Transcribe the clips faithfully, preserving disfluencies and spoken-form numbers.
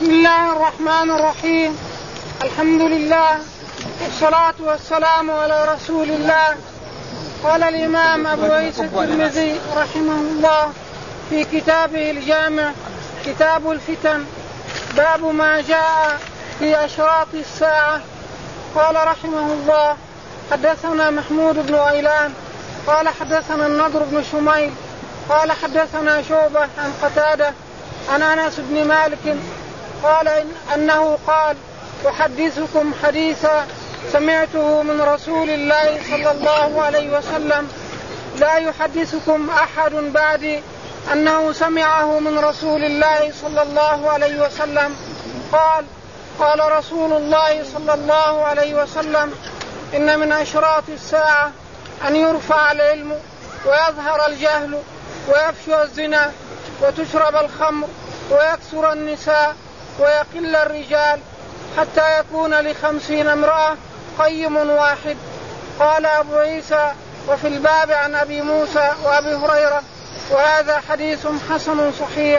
بسم الله الرحمن الرحيم. الحمد لله والصلاة والسلام على رسول الله. قال الإمام أبو عيسى الترمذي رحمه الله في كتابه الجامع كتاب الفتن باب ما جاء في أشراط الساعة. قال رحمه الله حدثنا محمود بن غيلان قال حدثنا النضر بن شميل قال حدثنا شعبة عن قتادة عن أنس بن مالك قال إن أنه قال أحدثكم حديثا سمعته من رسول الله صلى الله عليه وسلم لا يحدثكم أحد بعدي أنه سمعه من رسول الله صلى الله عليه وسلم قال قال رسول الله صلى الله عليه وسلم إن من أشراط الساعة أن يرفع العلم ويظهر الجهل ويفشو الزنا وتشرب الخمر ويكثر النساء ويقل الرجال حتى يكون لخمسين امرأة قيم واحد. قال أبو عيسى وفي الباب عن أبي موسى وأبي هريرة وهذا حديث حسن صحيح.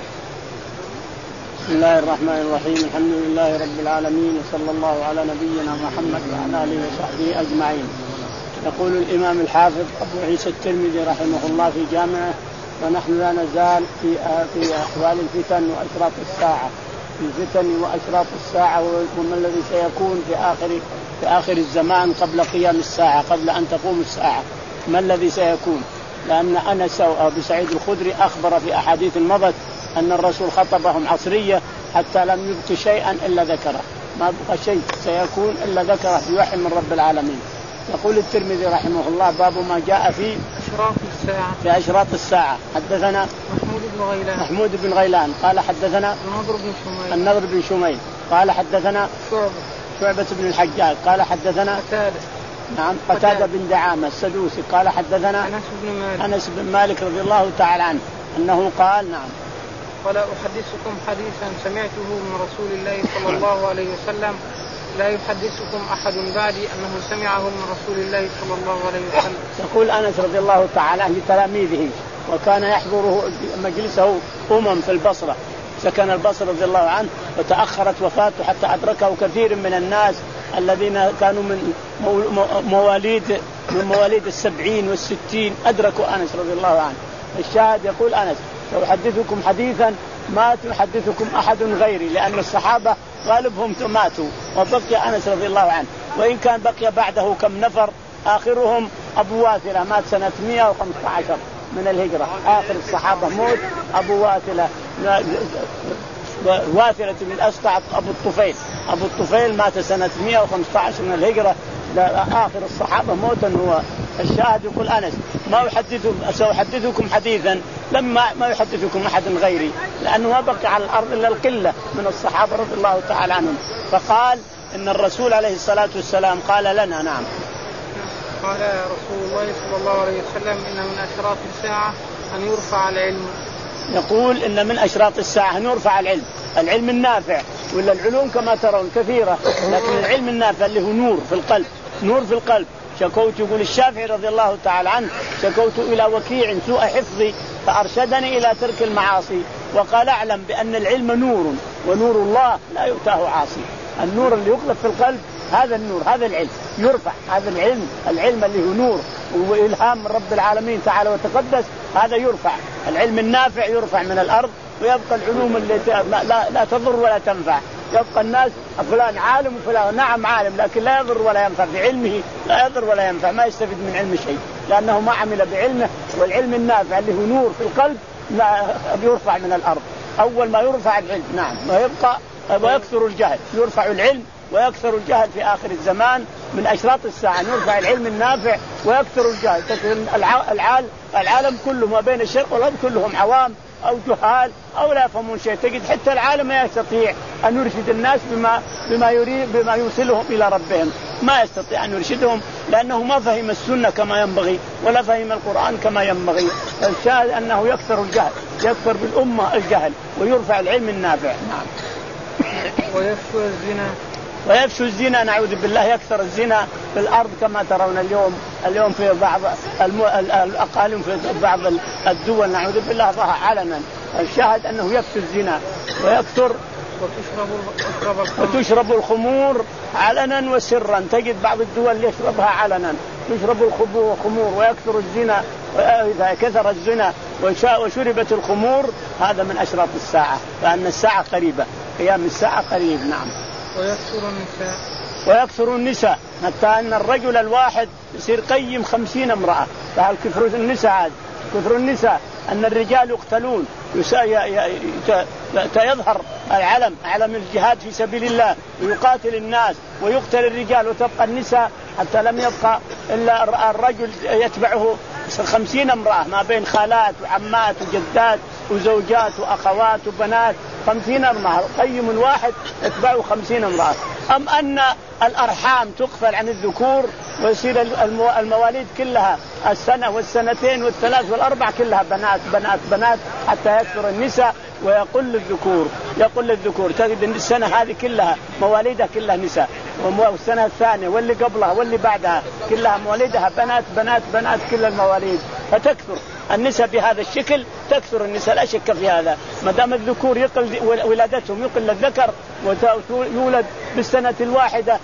بسم الله الرحمن الرحيم. الحمد لله رب العالمين وصلى الله على نبينا محمد وعلى آله وصحبه أجمعين. يقول الإمام الحافظ أبو عيسى الترمذي رحمه الله في جامعه ونحن لا نزال في في أحوال الفتن وأشراط الساعة في الفتن وأشراط الساعة وما الذي سيكون في آخر في آخر الزمان قبل قيام الساعة قبل أن تقوم الساعة ما الذي سيكون. لأن أنس أبو سعيد الخدري أخبر في أحاديث مضت أن الرسول خطبهم عصرية حتى لم يبق شيئا إلا ذكره ما بقى شيء سيكون إلا ذكره بوحي من رب العالمين. يقول الترمذي رحمه الله باب ما جاء في أشراط الساعة في أشراط الساعة. حدثنا محمود بن غيلان محمود بن غيلان قال حدثنا النضر بن شميل النضر بن شميل قال حدثنا شعبة شعبة بن الحجاج قال حدثنا قتادة نعم قتادة بن دعامة السدوسي قال حدثنا أنس بن مالك أنس بن مالك رضي الله تعالى عنه أنه قال نعم قال أحدثكم حديثا سمعته من رسول الله صلى الله عليه وسلم لا يحدثكم أحد بعدي أنه سمعه من رسول الله صلى الله عليه وسلم. يقول أنس رضي الله تعالى عنه لتلاميذه وكان يحضره مجلسه أمم في البصرة سكن البصرة رضي الله عنه وتأخرت وفاته حتى أدركه كثير من الناس الذين كانوا من مواليد من مواليد السبعين والستين أدركوا أنس رضي الله عنه. الشاهد يقول أنس سأحدثكم حديثا ما تحدثكم أحد غيري لأن الصحابة غالبهم ماتوا وبقي أنس رضي الله عنه وإن كان بقي بعده كم نفر آخرهم أبو واثلة مات سنة مئة وخمسة عشر من الهجرة آخر الصحابة موت أبو واثلة واثلة من أسقع أبو الطفيل أبو الطفيل مات سنة مئة وخمسة عشر من الهجرة آخر الصحابة موتا هو. الشاهد يقول أنس ما أحدثكم سأحدثكم حديثا لما ما يحدثكم أحد غيري لأنه ما بقي على الأرض إلا القلة من الصحابة رضي الله تعالى عنهم. فقال إن الرسول عليه الصلاة والسلام قال لنا نعم قال رسول الله صلى الله عليه وسلم إن من أشراط الساعة أن يرفع العلم. يقول إن من أشراط الساعة أن يرفع العلم العلم النافع ولا العلوم كما ترون كثيرة لكن العلم النافع اللي هو نور في القلب نور في القلب. شكوت يقول الشافعي رضي الله تعالى عنه شكوت إلى وكيع سوء حفظي فأرشدني إلى ترك المعاصي وقال أعلم بأن العلم نور ونور الله لا يؤتاه عاصي. النور اللي يقذف في القلب هذا النور هذا العلم يرفع هذا العلم العلم اللي هو نور وإلهام من رب العالمين تعالى وتقدس هذا يرفع. العلم النافع يرفع من الأرض ويبقى العلوم اللي لا, لا, لا تضر ولا تنفع. يبقى الناس فلان عالم وفلان نعم عالم لكن لا يضر ولا ينفع بعلمه لا يضر ولا ينفع ما يستفيد من علم شيء لأنه ما عمل بعلمه. والعلم النافع اللي هو نور في القلب لا يرفع من الأرض. أول ما يرفع العلم نعم ويبقى ويكثر الجهل يرفع العلم ويكثر الجهل في آخر الزمان. من أشراط الساعة يرفع العلم النافع ويكثر الجهل. العالم العالم كله ما بين الشرق والغرب كلهم عوام أو جهال أو لا يفهمون شيء. تجد حتى العالم ما يستطيع أن يرشد الناس بما بما يريد بما يوصلهم إلى ربهم ما يستطيع أن يرشدهم لأنه ما فهم السنة كما ينبغي ولا فهم القرآن كما ينبغي. الشاهد أنه يكثر الجهل يكثر بالأمة الجهل ويرفع العلم النافع. نعم. ويفشو الزنا ويفشو الزنا نعوذ بالله يكثر الزنا في الأرض كما ترون اليوم اليوم في بعض الأقاليم في بعض الدول نعوذ بالله ظهر علنا. الشاهد أنه يفشو الزنا ويكثر وتشرب الخمور علنا وسرا. تجد بعض الدول يشربها علنا، تشرب الخمور ويكثر الزنا، إذا كثر الزنا وشربت الخمور هذا من أشراط الساعة، لأن الساعة قريبة، قيام الساعة قريب. نعم. ويكثر النساء ويكثر النساء حتى أن الرجل الواحد يصير قيم خمسين امرأة. فهل كثر النساء هذا كثر النساء أن الرجال يقتلون، يظهر العلم علم الجهاد في سبيل الله ويقاتل الناس ويقتل الرجال وتبقى النساء، حتى لم يبقى إلا الرجل يتبعه خمسين امرأة ما بين خالات وعمات وجدات وزوجات وأخوات وبنات، خمسين امرأة قيم واحد يتبعه خمسين امرأة. أم أن الأرحام تقفل عن الذكور ويصير المواليد كلها السنة والسنتين والثلاث والأربع كلها بنات بنات بنات حتى يكثر النساء ويقل الذكور يقل الذكور. تجد السنة هذه كلها مواليدها كلها نساء، والسنة الثانية واللي قبلها واللي بعدها كلها مواليدها بنات بنات بنات كل المواليد، فتكثر النساء بهذا الشكل، تكثر النساء لا شك في هذا. ما دام الذكور يقل ولادتهم يقل الذكر ويولد بالسنة الواحدة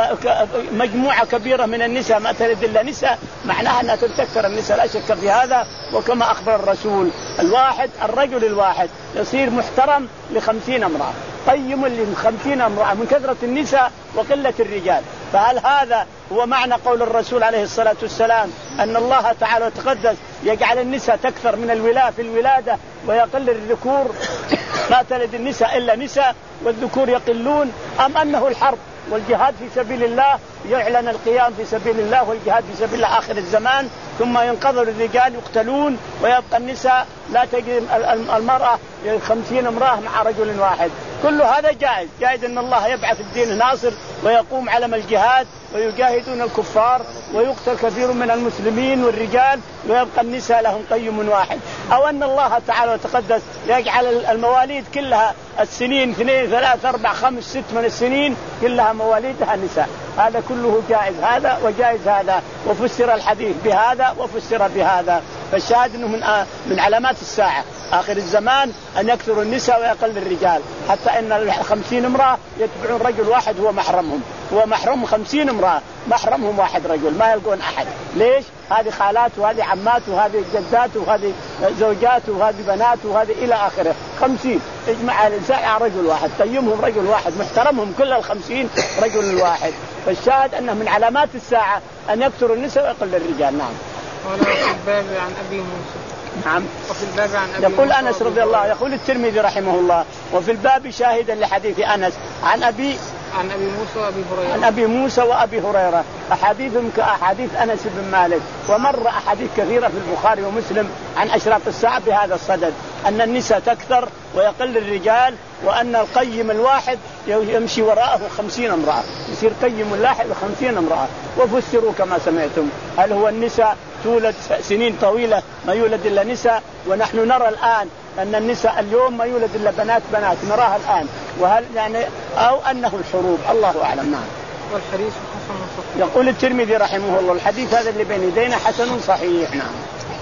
مجموعة كبيرة من النساء ما تلد إلا نساء، معناها أنها تكثر النساء لا شك في هذا. وكما أخبر الرسول الواحد الرجل الواحد يصير محترم لخمسين امرأة، قيم لخمسين امرأة من كثرة النساء وقلة الرجال. فهل هذا هو معنى قول الرسول عليه الصلاة والسلام أن الله تعالى وتقدس يجعل النساء تكثر من الولاء في الولادة ويقل الذكور، ما تلد النساء إلا نساء والذكور يقلون؟ أم أنه الحرب والجهاد في سبيل الله يعلن القيام في سبيل الله والجهاد في سبيل الله آخر الزمان، ثم ينقضوا الرجال يقتلون ويبقى النساء لا تجد المرأة خمسين امرأة مع رجل واحد؟ كل هذا جائز. جائز أن الله يبعث الدين ناصر ويقوم علم الجهاد ويجاهدون الكفار ويقتل كثير من المسلمين والرجال ويبقى النساء لهم قيم واحد. أو أن الله تعالى وتقدس يجعل المواليد كلها السنين اثنين ثلاث أربع خمس ست من السنين كلها مواليدها نساء. هذا كله جائز هذا وجائز هذا، وفسر الحديث بهذا وفسر بهذا. فالشاهد أنه من من علامات الساعة آخر الزمان أن يكثر النساء ويقل الرجال، حتى أن خمسين امرأة يتبعون رجل واحد هو محرمهم، هو محرم خمسين امرأة محرمهم واحد رجل ما يلقون أحد. ليش؟ هذه خالات وهذه عمات وهذه جدات وهذه زوجات وهذه بنات وهذه إلى آخره، خمسين اجمع النساء على رجل واحد، قيمهم رجل واحد، محترمهم كل الخمسين رجل واحد. فالشاهد أنه من علامات الساعة أن يكثر النساء ويقل الرجال. نعم. قال في الباب عن أبي موسى. نعم. وفي الباب عن أبي يقول أنس رضي الله، يقول الترمذي رحمه الله وفي الباب شاهدا لحديث أنس عن أبي عن أبي موسى وأبي هريرة عن أبي موسى وأبي هريرة، أحاديثهم كأحاديث أنس بن مالك. ومر أحاديث كثيرة في البخاري ومسلم عن أشراط الساعة بهذا الصدد، أن النساء تكثر ويقل الرجال، وأن القيم الواحد يمشي وراءه خمسين امرأة، يصير قيم الواحد خمسين امرأة. وفسروا كما سمعتم، هل هو النساء تولد سنين طويلة ما يولد إلا نساء، ونحن نرى الآن أن النساء اليوم ما يولد إلا بنات بنات نراها الآن، وهل يعني أو أنه الحروب، الله أعلم. نعم. والحديث حسن صحيح. يقول الترمذي رحمه الله الحديث هذا اللي بين يدينا حسن صحيح. نعم.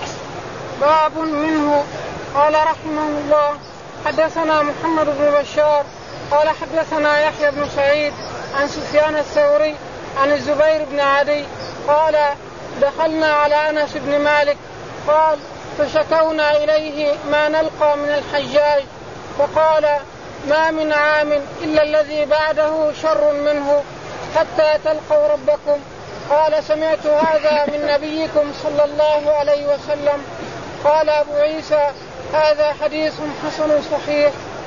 باب منه. قال رحمه الله حدثنا محمد بن بشار قال حدثنا يحيى بن سعيد عن سفيان الثوري عن الزبير بن عدي قال دخلنا على أنس بن مالك قال فشكونا إليه ما نلقى من الحجاج، فقال ما من عام إلا الذي بعده شر منه حتى تلقوا ربكم. قال سمعت هذا من نبيكم صلى الله عليه وسلم. قال أبو عيسى هذا حديث حسن صحيح.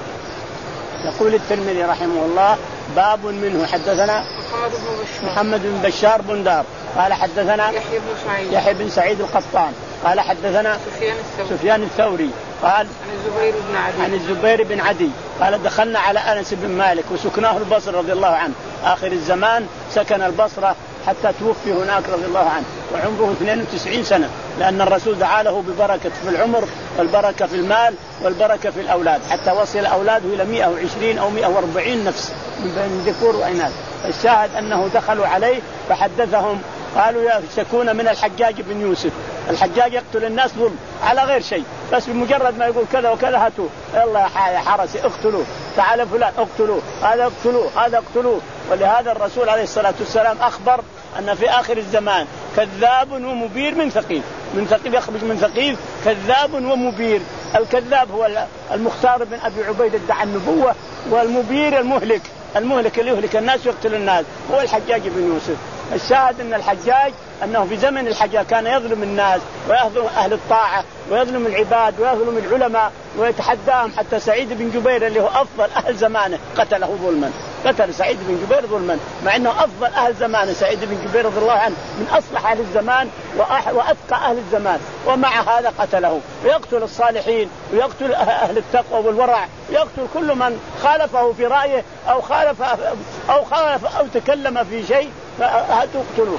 يقول الترمذي رحمه الله باب منه حدثنا محمد بن بشار بندار قال حدثنا يحيى بن سعيد يحيى بن سعيد القطان قال حدثنا سفيان الثوري, سفيان الثوري قال عن الزبير بن عدي عن الزبير بن عدي قال دخلنا على أنس بن مالك وسكناه البصرة رضي الله عنه، آخر الزمان سكن البصرة حتى توفي هناك رضي الله عنه وعمره اثنين وتسعين سنة، لأن الرسول دعا له ببركة في العمر والبركة في المال والبركة في الأولاد، حتى وصل أولاده إلى مئة وعشرين أو مئة وأربعين نفس من بين ذكور وإناث. الشاهد أنه دخلوا عليه فحدثهم قالوا يشتكون من الحجاج بن يوسف، الحجاج يقتل الناس ظلم على غير شيء، بس بمجرد ما يقول كذا وكذا هاتوا يلا يا حرسي اقتلوه، تعال فلان اقتلوه، هذا اقتلوه، هذا اقتلوه. ولهذا الرسول عليه الصلاة والسلام أخبر أن في آخر الزمان كذاب ومبير من ثقيف، من ثقيف يخرج من ثقيف كذاب ومبير. الكذاب هو المختار بن أبي عبيدة ادعى النبوة، والمبير المهلك، المهلك اللي يهلك الناس ويقتل الناس هو الحجاج بن يوسف. الشاهد أن الحجاج أنه في زمن الحجاج كان يظلم الناس ويظلم أهل الطاعة ويظلم العباد ويظلم العلماء ويتحداهم، حتى سعيد بن جبير اللي هو أفضل أهل زمانه قتله ظلما، قتل سعيد بن جبير ظلما، مع أنه أفضل أهل زمانه. سعيد بن جبير رضي الله عنه من أصلح أهل الزمان وأتقى أهل الزمان، ومع هذا قتله. ويقتل الصالحين ويقتل أهل التقوى والورع، ويقتل كل من خالفه في رأيه أو خالف أو خالف أو تكلم في شيء تقتلوه.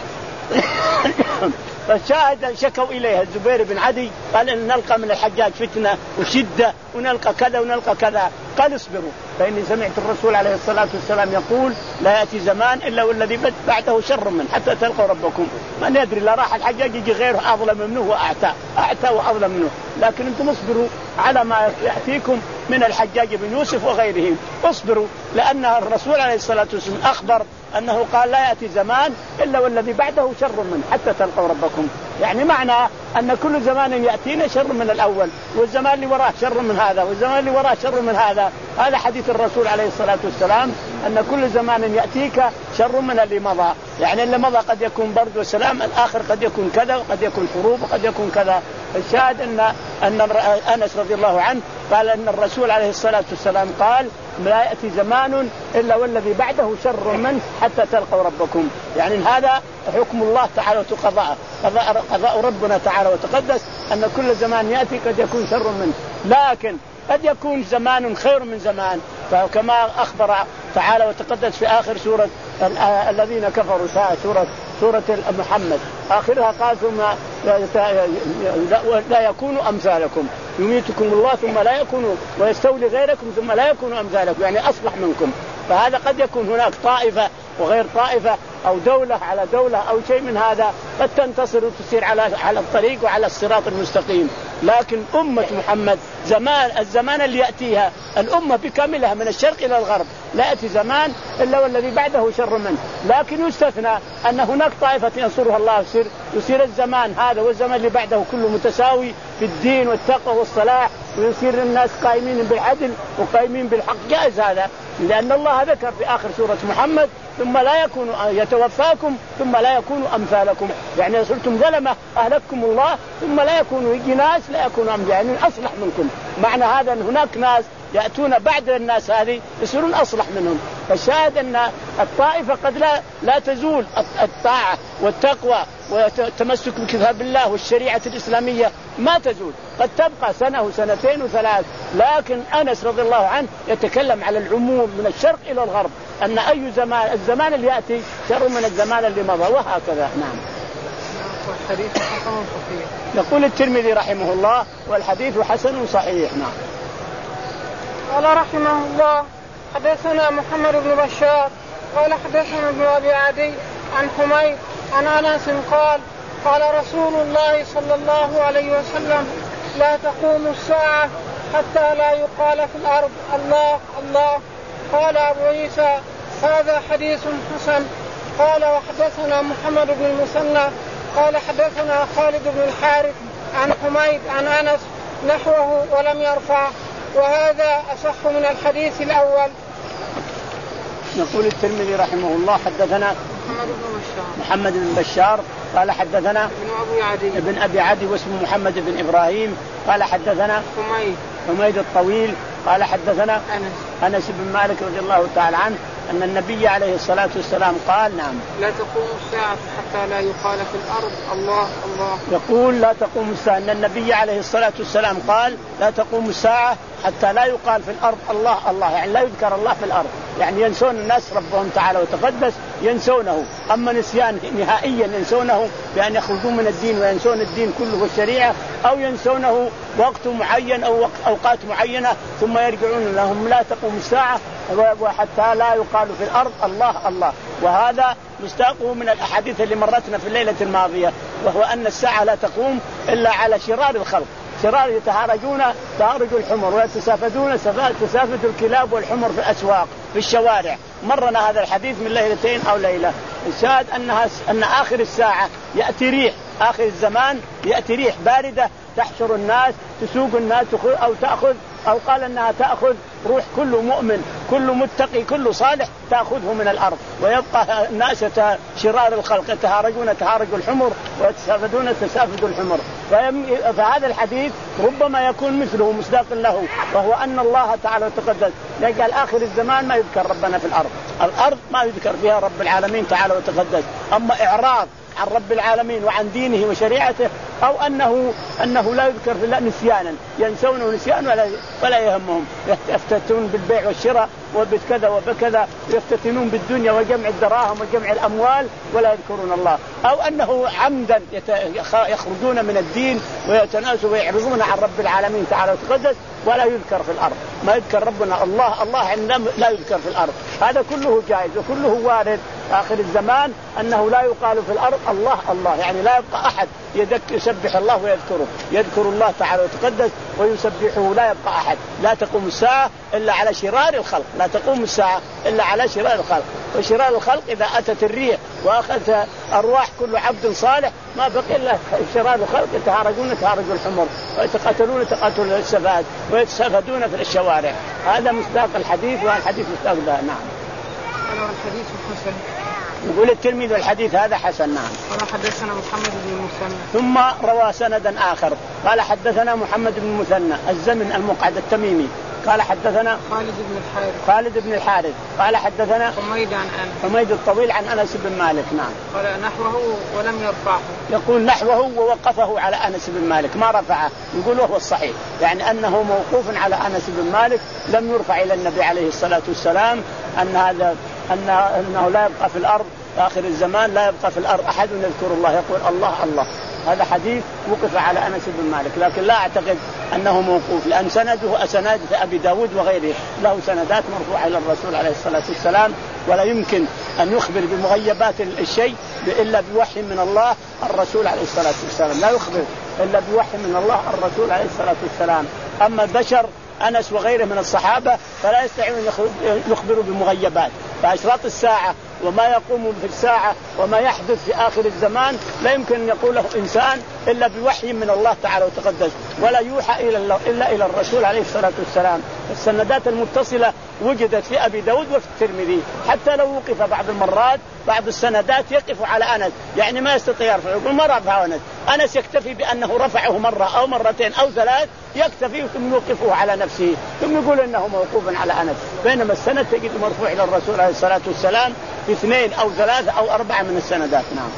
فالشاهد شكوا إليها الزبير بن عدي قال إن نلقى من الحجاج فتنة وشدة ونلقى كذا ونلقى كذا. قال اصبروا فإني سمعت الرسول عليه الصلاة والسلام يقول لا يأتي زمان إلا والذي بعده شر من حتى تلقوا ربكم. من يدري لا راح الحجاج يجي غيره أظلم منه وأعتى أعتى وأظلم منه، لكن أنتم اصبروا على ما يأتيكم من الحجاج بن يوسف وغيرهم، اصبروا، لأن الرسول عليه الصلاة والسلام أخبر أنه قال لا يأتي زمان إلا والذي بعده شر من حتى تلقوا ربكم. يعني معنى أن كل زمان يأتينا شر من الأول، والزمان اللي وراه شر من هذا، والزمان اللي وراه شر من هذا. هذا حديث الرسول عليه الصلاة والسلام أن كل زمان يأتيك شر من اللي مضى. يعني اللي مضى قد يكون برد وسلام، الآخر قد يكون كذا وقد يكون حروب وقد يكون كذا. الشاهد أن أن أنس رضي الله عنه قال أن الرسول عليه الصلاة والسلام قال لا يأتي زمان إلا والذي بعده شر منه حتى تلقوا ربكم. يعني هذا حكم الله تعالى وقضاء قضاء, قضاء ربنا تعالى وتقدس أن كل زمان يأتي قد يكون شر منه، لكن قد يكون زمان خير من زمان. فكما أخبر تعالى وتقدس في آخر سورة الذين كفروا سورة سورة محمد آخرها قال ثم لا يكونوا أمثالكم يميتكم الله ثم لا يكونوا ويستولي غيركم ثم لا يكونوا أمثالكم، يعني أصلح منكم. فهذا قد يكون هناك طائفة وغير طائفة أو دولة على دولة أو شيء من هذا قد تنتصر وتسير على على الطريق وعلى الصراط المستقيم. لكن أمة محمد زمان الزمان اللي يأتيها الأمة بكاملها من الشرق إلى الغرب لا يأتي زمان إلا والذي بعده شر منه، لكن يستثنى أن هناك طائفة ينصرها الله يصير يصير الزمان هذا والزمان اللي بعده كله متساوي في الدين والتقوى والصلاح، ويصير الناس قائمين بالعدل وقائمين بالحق. جائز هذا، لأن الله ذكر في آخر سورة محمد ثم لا يكون يتوفاكم ثم لا يكونوا أمثالكم، يعني صرتم ظلمة أهلكم الله ثم لا يكونوا يجي ناس لا يكونوا أمثال يعني أصلح منكم. معنى هذا أن هناك ناس يأتون بعد الناس هذه يصيرون أصلح منهم. فالشاهد أن الطائفة قد لا لا تزول الطاعة والتقوى والتمسك بكتاب الله والشريعة الإسلامية ما تزول، قد تبقى سنة وسنتين وثلاث. لكن أنس رضي الله عنه يتكلم على العموم من الشرق إلى الغرب أن أي زمان الزمان اللي يأتي شر من الزمان اللي مضى وهكذا. نعم. والحديث حسن صحيح. يقول الترمذي رحمه الله والحديث حسن صحيح. نعم. قال رحمه الله حدثنا محمد بن بشار قال حدثنا ابن أبي عدي عن حميد عن أنس قال قال رسول الله صلى الله عليه وسلم لا تقوم الساعة حتى لا يقال في الأرض الله الله. قال أبو عيسى هذا حديث حسن. قال وحدثنا محمد بن المثنى قال حدثنا خالد بن الحارث عن حميد عن أنس نحوه ولم يرفع، وهذا أصح من الحديث الأول. يقول الترمذي رحمه الله حدثنا محمد بن بشار محمد بن بشار قال حدثنا ابن أبي عدي ابن أبي عدي واسمه محمد بن إبراهيم قال حدثنا حميد حميد الطويل قال حدثنا أنس أنس بن مالك رضي الله تعالى عنه أن النبي عليه الصلاة والسلام قال نعم لا تقوم الساعة حتى لا يقال في الأرض الله الله. يقول لا تقوم الساعة أن النبي عليه الصلاة والسلام قال لا تقوم الساعة حتى لا يقال في الأرض الله الله، يعني لا يذكر الله في الأرض، يعني ينسون الناس ربهم تعالى وتقدس ينسونه. أما نسيان نهائيا ينسونه بأن يخرجون من الدين وينسون الدين كله والشريعة، أو ينسونه وقت معين أو وقت أوقات معينة ثم يرجعون لهم لا تقوم الساعة وحتى لا يقال في الأرض الله الله. وهذا مستاقه من الأحاديث اللي مرتنا في الليلة الماضية، وهو أن الساعة لا تقوم إلا على شرار الخلق. الشرار يتهارجون تهارج الحمر ويتسافدون تسافد الكلاب والحمر في الأسواق في الشوارع. مرنا هذا الحديث من ليلتين أو ليلة. الشاهد أنها أن آخر الساعة يأتي ريح، آخر الزمان يأتي ريح باردة تحشر الناس تسوق الناس أو تأخذ أو قال أنها تأخذ روح كل مؤمن كل متقي كل صالح تأخذه من الأرض، ويبقى الناس شرار الخلق يتهارجون تهارج الحمر ويتسافدون تسافد الحمر. فهذا الحديث ربما يكون مثله مصداق له، وهو أن الله تعالى وتقدس يجعل آخر الزمان ما يذكر ربنا في الأرض، الأرض ما يذكر فيها رب العالمين تعالى وتقدس. أما إعراض عن رب العالمين وعن دينه وشريعته أو أنه أنه لا يذكر في الله نسيانا ينسون نسيان ولا ولا يهمهم، يفتتون بالبيع والشراء وبكذا وبكذا، يفتتنون بالدنيا وجمع الدراهم وجمع الأموال ولا يذكرون الله، أو أنه عمدا يخرجون من الدين ويتناسوا ويعرضون عن رب العالمين تعالى وتقدس ولا يذكر في الأرض، ما يذكر ربنا الله الله لا يذكر في الأرض. هذا كله جائز وكله وارد آخر الزمان أنه لا يقال في الأرض الله الله، يعني لا يبقى أحد يسبح الله ويذكره، يذكر الله تعالى وتقدس ويسبحه لا يبقى أحد. لا تقوم الساعة إلا على شرار الخلق، لا تقوم الساعة إلا على شرار الخلق. وشرار الخلق إذا أتت الريح وأخذت أرواح كل عبد صالح ما بقي إلا شرار الخلق يتهارجون تهارج الحمر ويتقاتلون تقاتل السفاد ويتسافدون في الشوارع. هذا مصداق الحديث والحديث مصداق ده. نعم. الحديث حسن. يقول الترمذي والحديث هذا حسن. نعم. قال حدثنا محمد بن المثنى. ثم روى سندا آخر قال حدثنا محمد بن المثنى الزمن المقعد التميمي قال حدثنا خالد بن الحارث خالد بن الحارث قال حدثنا حميد عن أنس حميد الطويل عن أنس بن مالك. نعم. قال نحوه ولم يرفعه. يقول نحوه ووقفه على أنس بن مالك ما رفعه، يقول وهو الصحيح، يعني أنه موقوف على أنس بن مالك لم يرفع إلى النبي عليه الصلاة والسلام أن هذا أن أنه لا يبقى في الأرض آخر الزمان لا يبقى في الأرض أحد يذكر الله يقول الله الله. هذا حديث وقف على أنس بن مالك، لكن لا أعتقد أنه موقوف لأن سنده أسناد أبي داود وغيره له سندات مرفوعة إلى الرسول عليه الصلاة والسلام، ولا يمكن أن يخبر بمغيبات الشيء إلا بوحي من الله الرسول عليه الصلاة والسلام، لا يخبر إلا بوحي من الله الرسول عليه الصلاة والسلام. أما البشر أنس وغيره من الصحابة فلا يستطيعون يخبروا بمغيبات. فأشراط الساعة وما يقوم في الساعة وما يحدث في آخر الزمان لا يمكن أن يقوله إنسان إلا بوحي من الله تعالى وتقدس، ولا يوحى إلى الله إلا إلى الرسول عليه الصلاة والسلام. السندات المتصلة وجدت في أبي داود وفي الترمذي، حتى لو وقف بعض المرات بعض السندات يقف على أنس، يعني ما يستطيع يرفع، يقول ما رفعه أنس، أنس يكتفي بأنه رفعه مرة أو مرتين أو ثلاث يكتفي ثم يوقفه على نفسه ثم يقول إنه موقوف على أنس، بينما السند تجد مرفوع إلى الرسول عليه الصلاة والسلام في اثنين أو ثلاثة أو أربعة من السندات. نعم.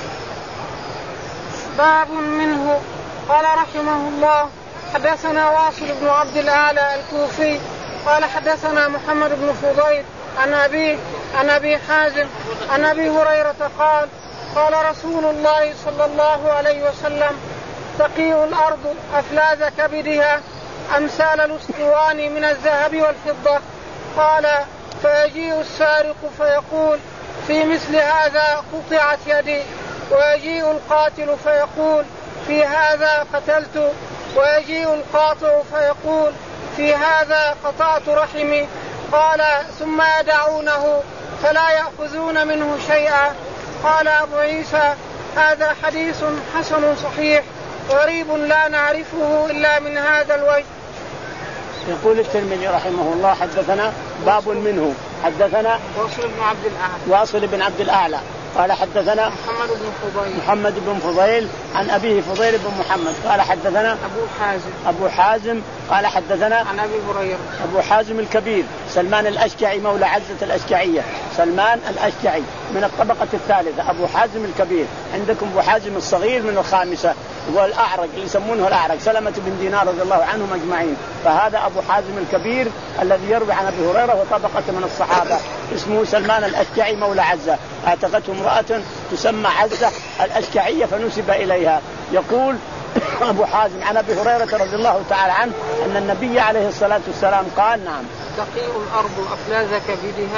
باب منه. قال رحمه الله حدثنا واصل بن عبد الأعلى الكوفي قال حدثنا محمد بن فضيل عن أبي عن أبي حازم عن أبي هريرة قال قال رسول الله صلى الله عليه وسلم تقيء الأرض أفلاذ كبدها أمثال الأسطوان من الذهب والفضة. قال فيجيء السارق فيقول في مثل هذا قطعت يدي، ويجيء القاتل فيقول في هذا قتلت، ويجيء القاطع فيقول في هذا قطعت رحمي. قال ثم يدعونه فلا يأخذون منه شيئا. قال أبو عيسى هذا حديث حسن صحيح غريب لا نعرفه إلا من هذا الوجه. يقول الترمذي رحمه الله حدثنا باب منه حدثنا واصل بن عبد الأعلى واصل بن عبد الأعلى قال حدثنا محمد بن فضيل محمد بن فضيل عن أبيه فضيل بن محمد قال حدثنا أبو حازم أبو حازم قال حدثنا عن أبي هريرة أبو حازم الكبير سلمان الأشجعي مولى عزة الأشجعية، سلمان الأشجعي من الطبقة الثالثة، أبو حازم الكبير. عندكم أبو حازم الصغير من الخامسة والأعرج اللي يسمونه الأعرج سلمة بن دينار رضي الله عنهم أجمعين، فهذا أبو حازم الكبير الذي يروي عن أبي هريرة وطبقة من الصحابة، اسمه سلمان الأشجعي مولى عزة، اعتقته امرأة تسمى عزة الأشجعية فنسب إليها. يقول أبو حازم عن أبي هريرة رضي الله تعالى عنه أن النبي عليه الصلاة والسلام قال نعم تقيء الأرض أفلاذ كبدها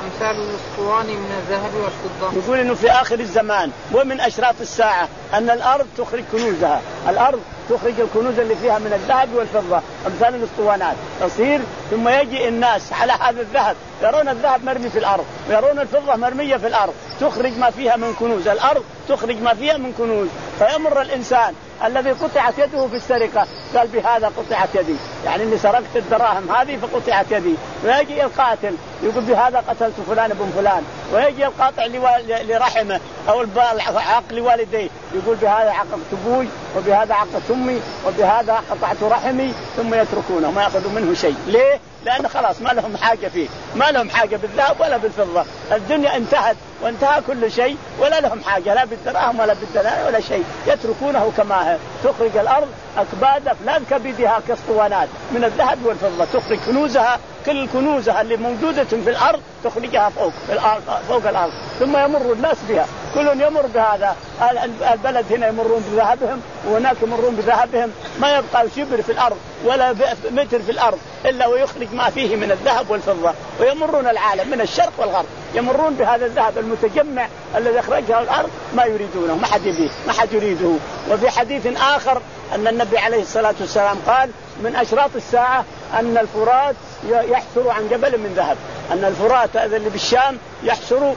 أمثال الأسطواني من الذهب والفضة. يقول إنه في آخر الزمان ومن أشراط الساعة أن الأرض تخرج كنوزها، الأرض تخرج الكنوز اللي فيها من الذهب والفضة أمثال الأسطوانات تصير، ثم يجي الناس على هذا الذهب يرون الذهب مرمي في الأرض ويرون الفضة مرمية في الأرض تخرج ما فيها من كنوز، الأرض تخرج ما فيها من كنوز. فيمر الإنسان الذي قطعت يده في السرقة قال بهذا قطعت يدي، يعني إني سرقت الدراهم هذه فقطعت يدي. ويجي القاتل يقول بهذا قتلت فلان ابن فلان. ويجي القاطع لرحمه أو العاق لوالديه يقول بهذا عققت أبوي وبهذا عققت أمي وبهذا قطعت رحمي، ثم يتركونه ما يأخذوا منه شيء. ليه؟ لأن خلاص ما لهم حاجة فيه، ما لهم حاجة بالذهب ولا بالفضة، الدنيا انتهت وانتهى كل شيء ولا لهم حاجة لا بالدراهم ولا بالدنانير ولا شيء، يتركونه كما هي. تخرج الأرض أكباد أفلاك كبدها كاسطوانات من الذهب والفضة، تخرج كنوزها كل كنوزها اللي موجودة في الأرض تخرجها فوق الأرض فوق الأرض، ثم يمر الناس بها كل يمر بهذا البلد، هنا يمرون بذهبهم وهناك يمرون بذهبهم، ما يبقى شبر في الأرض ولا متر في الأرض إلا ويخرج ما فيه من الذهب والفضة. ويمرون العالم من الشرق والغرب يمرون بهذا الذهب المتجمع الذي أخرجه الأرض ما يريدونه، ما حد يبيه ما حد يريده. وفي حديث آخر أن النبي عليه الصلاة والسلام قال من أشراط الساعة أن الفرات يحسر عن جبل من ذهب، أن الفرات هذا اللي بالشام يحسر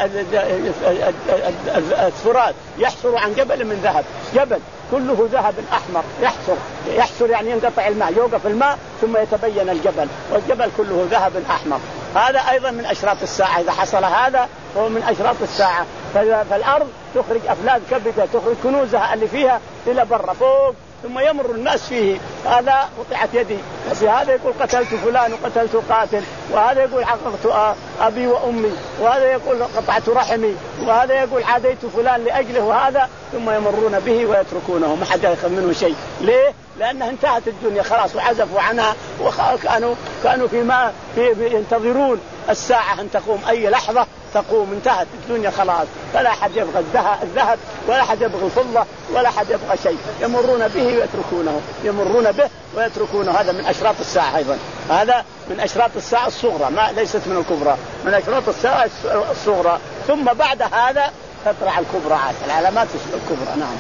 الفرات يحسر عن جبل من ذهب، جبل كله ذهب أحمر يحسر، يحسر يعني ينقطع الماء، يوقف الماء ثم يتبين الجبل، والجبل كله ذهب أحمر. هذا أيضا من أشراط الساعة، إذا حصل هذا فهو من أشراط الساعة. فالأرض تخرج أفلاك كبدها تخرج كنوزها اللي فيها إلى برا فوق، ثم يمر الناس فيه هذا قطعت يدي، وفي هذا يقول قتلت فلان وقتلت قاتل، وهذا يقول عققت أبي وأمي، وهذا يقول قطعت رحمي، وهذا يقول عاديت فلان لأجله، وهذا ثم يمرون به ويتركونه ما حد يأخذ منه شيء. ليه؟ لأنها انتهت الدنيا خلاص وعزفوا عنها وكانوا كانوا فيما في ينتظرون الساعة أن تقوم، أي لحظة تقوم انتهت الدنيا خلاص، فلا أحد يبغى الذهب ولا أحد يبغى الفضة ولا أحد يبغى شيء، يمرون به ويتركونه، يمرون به ويتركونه. هذا من أشراط الساعة أيضا، هذا من أشراط الساعة الصغرى ما ليست من الكبرى، من أشراط الساعة الصغرى. ثم بعد هذا تطلع الكبرى عاد العلامات الكبرى. نعم.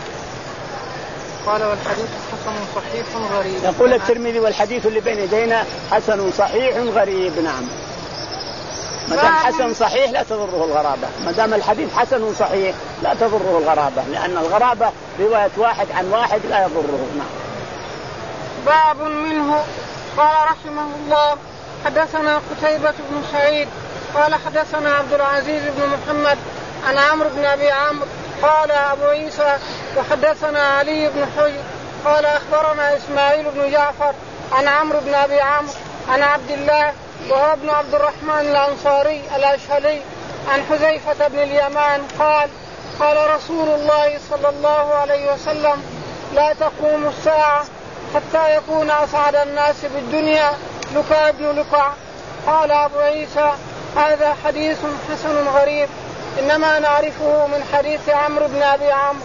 قال والحديث حسن صحيح غريب. يقول الترمذي والحديث اللي بين يدينا حسن صحيح غريب. نعم. ما دام حسن صحيح لا تضره الغرابة، ما دام الحديث حسن صحيح لا تضره الغرابة، لأن الغرابة رواية واحد عن واحد لا يضره. نعم. باب منه. قال رحمه الله حدثنا قتيبة بن سعيد قال حدثنا عبد العزيز بن محمد عن عمرو بن أبي عمرو قال أبو عيسى وحدثنا علي بن حجر قال أخبرنا إسماعيل بن جعفر عن عمرو بن أبي عمرو عن عبد الله وهو ابن عبد الرحمن الأنصاري الأشهلي عن حذيفة بن اليمان قال قال رسول الله صلى الله عليه وسلم لا تقوم الساعة حتى يكون أسعد الناس بالدنيا لكع بن لكع. قال أبو عيسى هذا حديث حسن غريب إنما نعرفه من حديث عمرو بن أبي عمرو.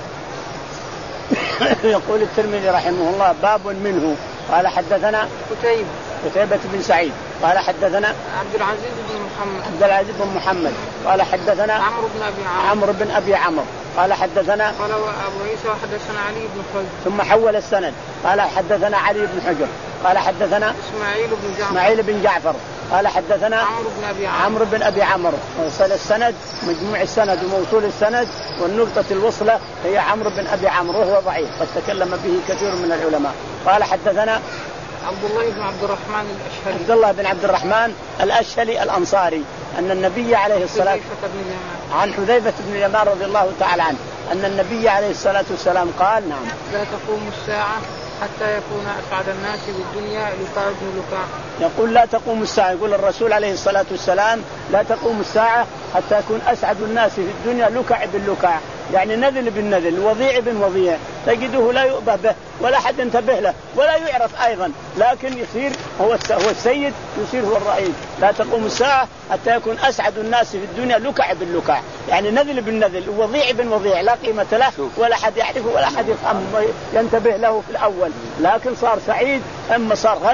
يقول الترمذي رحمه الله باب منه. قال حدثنا قتيبة قتيبة بن سعيد قال حدثنا عبد العزيز بن محمد عبد العزيز بن محمد قال حدثنا عمرو بن أبي عمرو عمرو بن أبي عمرو قال حدثنا قال أبو عيسى حدثنا علي بن حجر ثم حول السند قال حدثنا علي بن حجر قال حدثنا إسماعيل بن جعفر إسماعيل بن جعفر قال حدثنا عمرو بن أبي عمرو عمرو بن أبي عمرو. وصل السند مجموع السند وموصول السند والنقطة الوصلة هي عمرو بن أبي عمرو وهو ضعيف قد تكلم به كثير من العلماء. قال حدثنا عبد الله بن عبد الرحمن الأشهلي عبد الله بن عبد الرحمن الأشهلي الأنصاري أن النبي عليه الصلاة عن حذيفة بن اليمان رضي الله تعالى عنه أن النبي عليه الصلاة والسلام قال نعم لا تقوم الساعة حتى يكون أسعد الناس بالدنيا لكع بن لكع. يقول لا تقوم الساعة، يقول الرسول عليه الصلاة والسلام لا تقوم الساعة حتى يكون أسعد الناس في الدنيا لكع بن لكع، يعني نذل بالنذل وضيع بن وضيع، تجده لا يؤبه به ولا حد ينتبه له ولا يعرف أيضا، لكن يصير هو هو السيد يصير هو الرئيس. لا تقوم الساعة حتى يكون أسعد الناس في الدنيا لكع بن لكع، يعني نذل بالنذل وضيع بن وضيع لا قيمة له ولا حد يعرفه ولا حد يفهم ينتبه له في الأول، لكن صار سعيد أما صار غني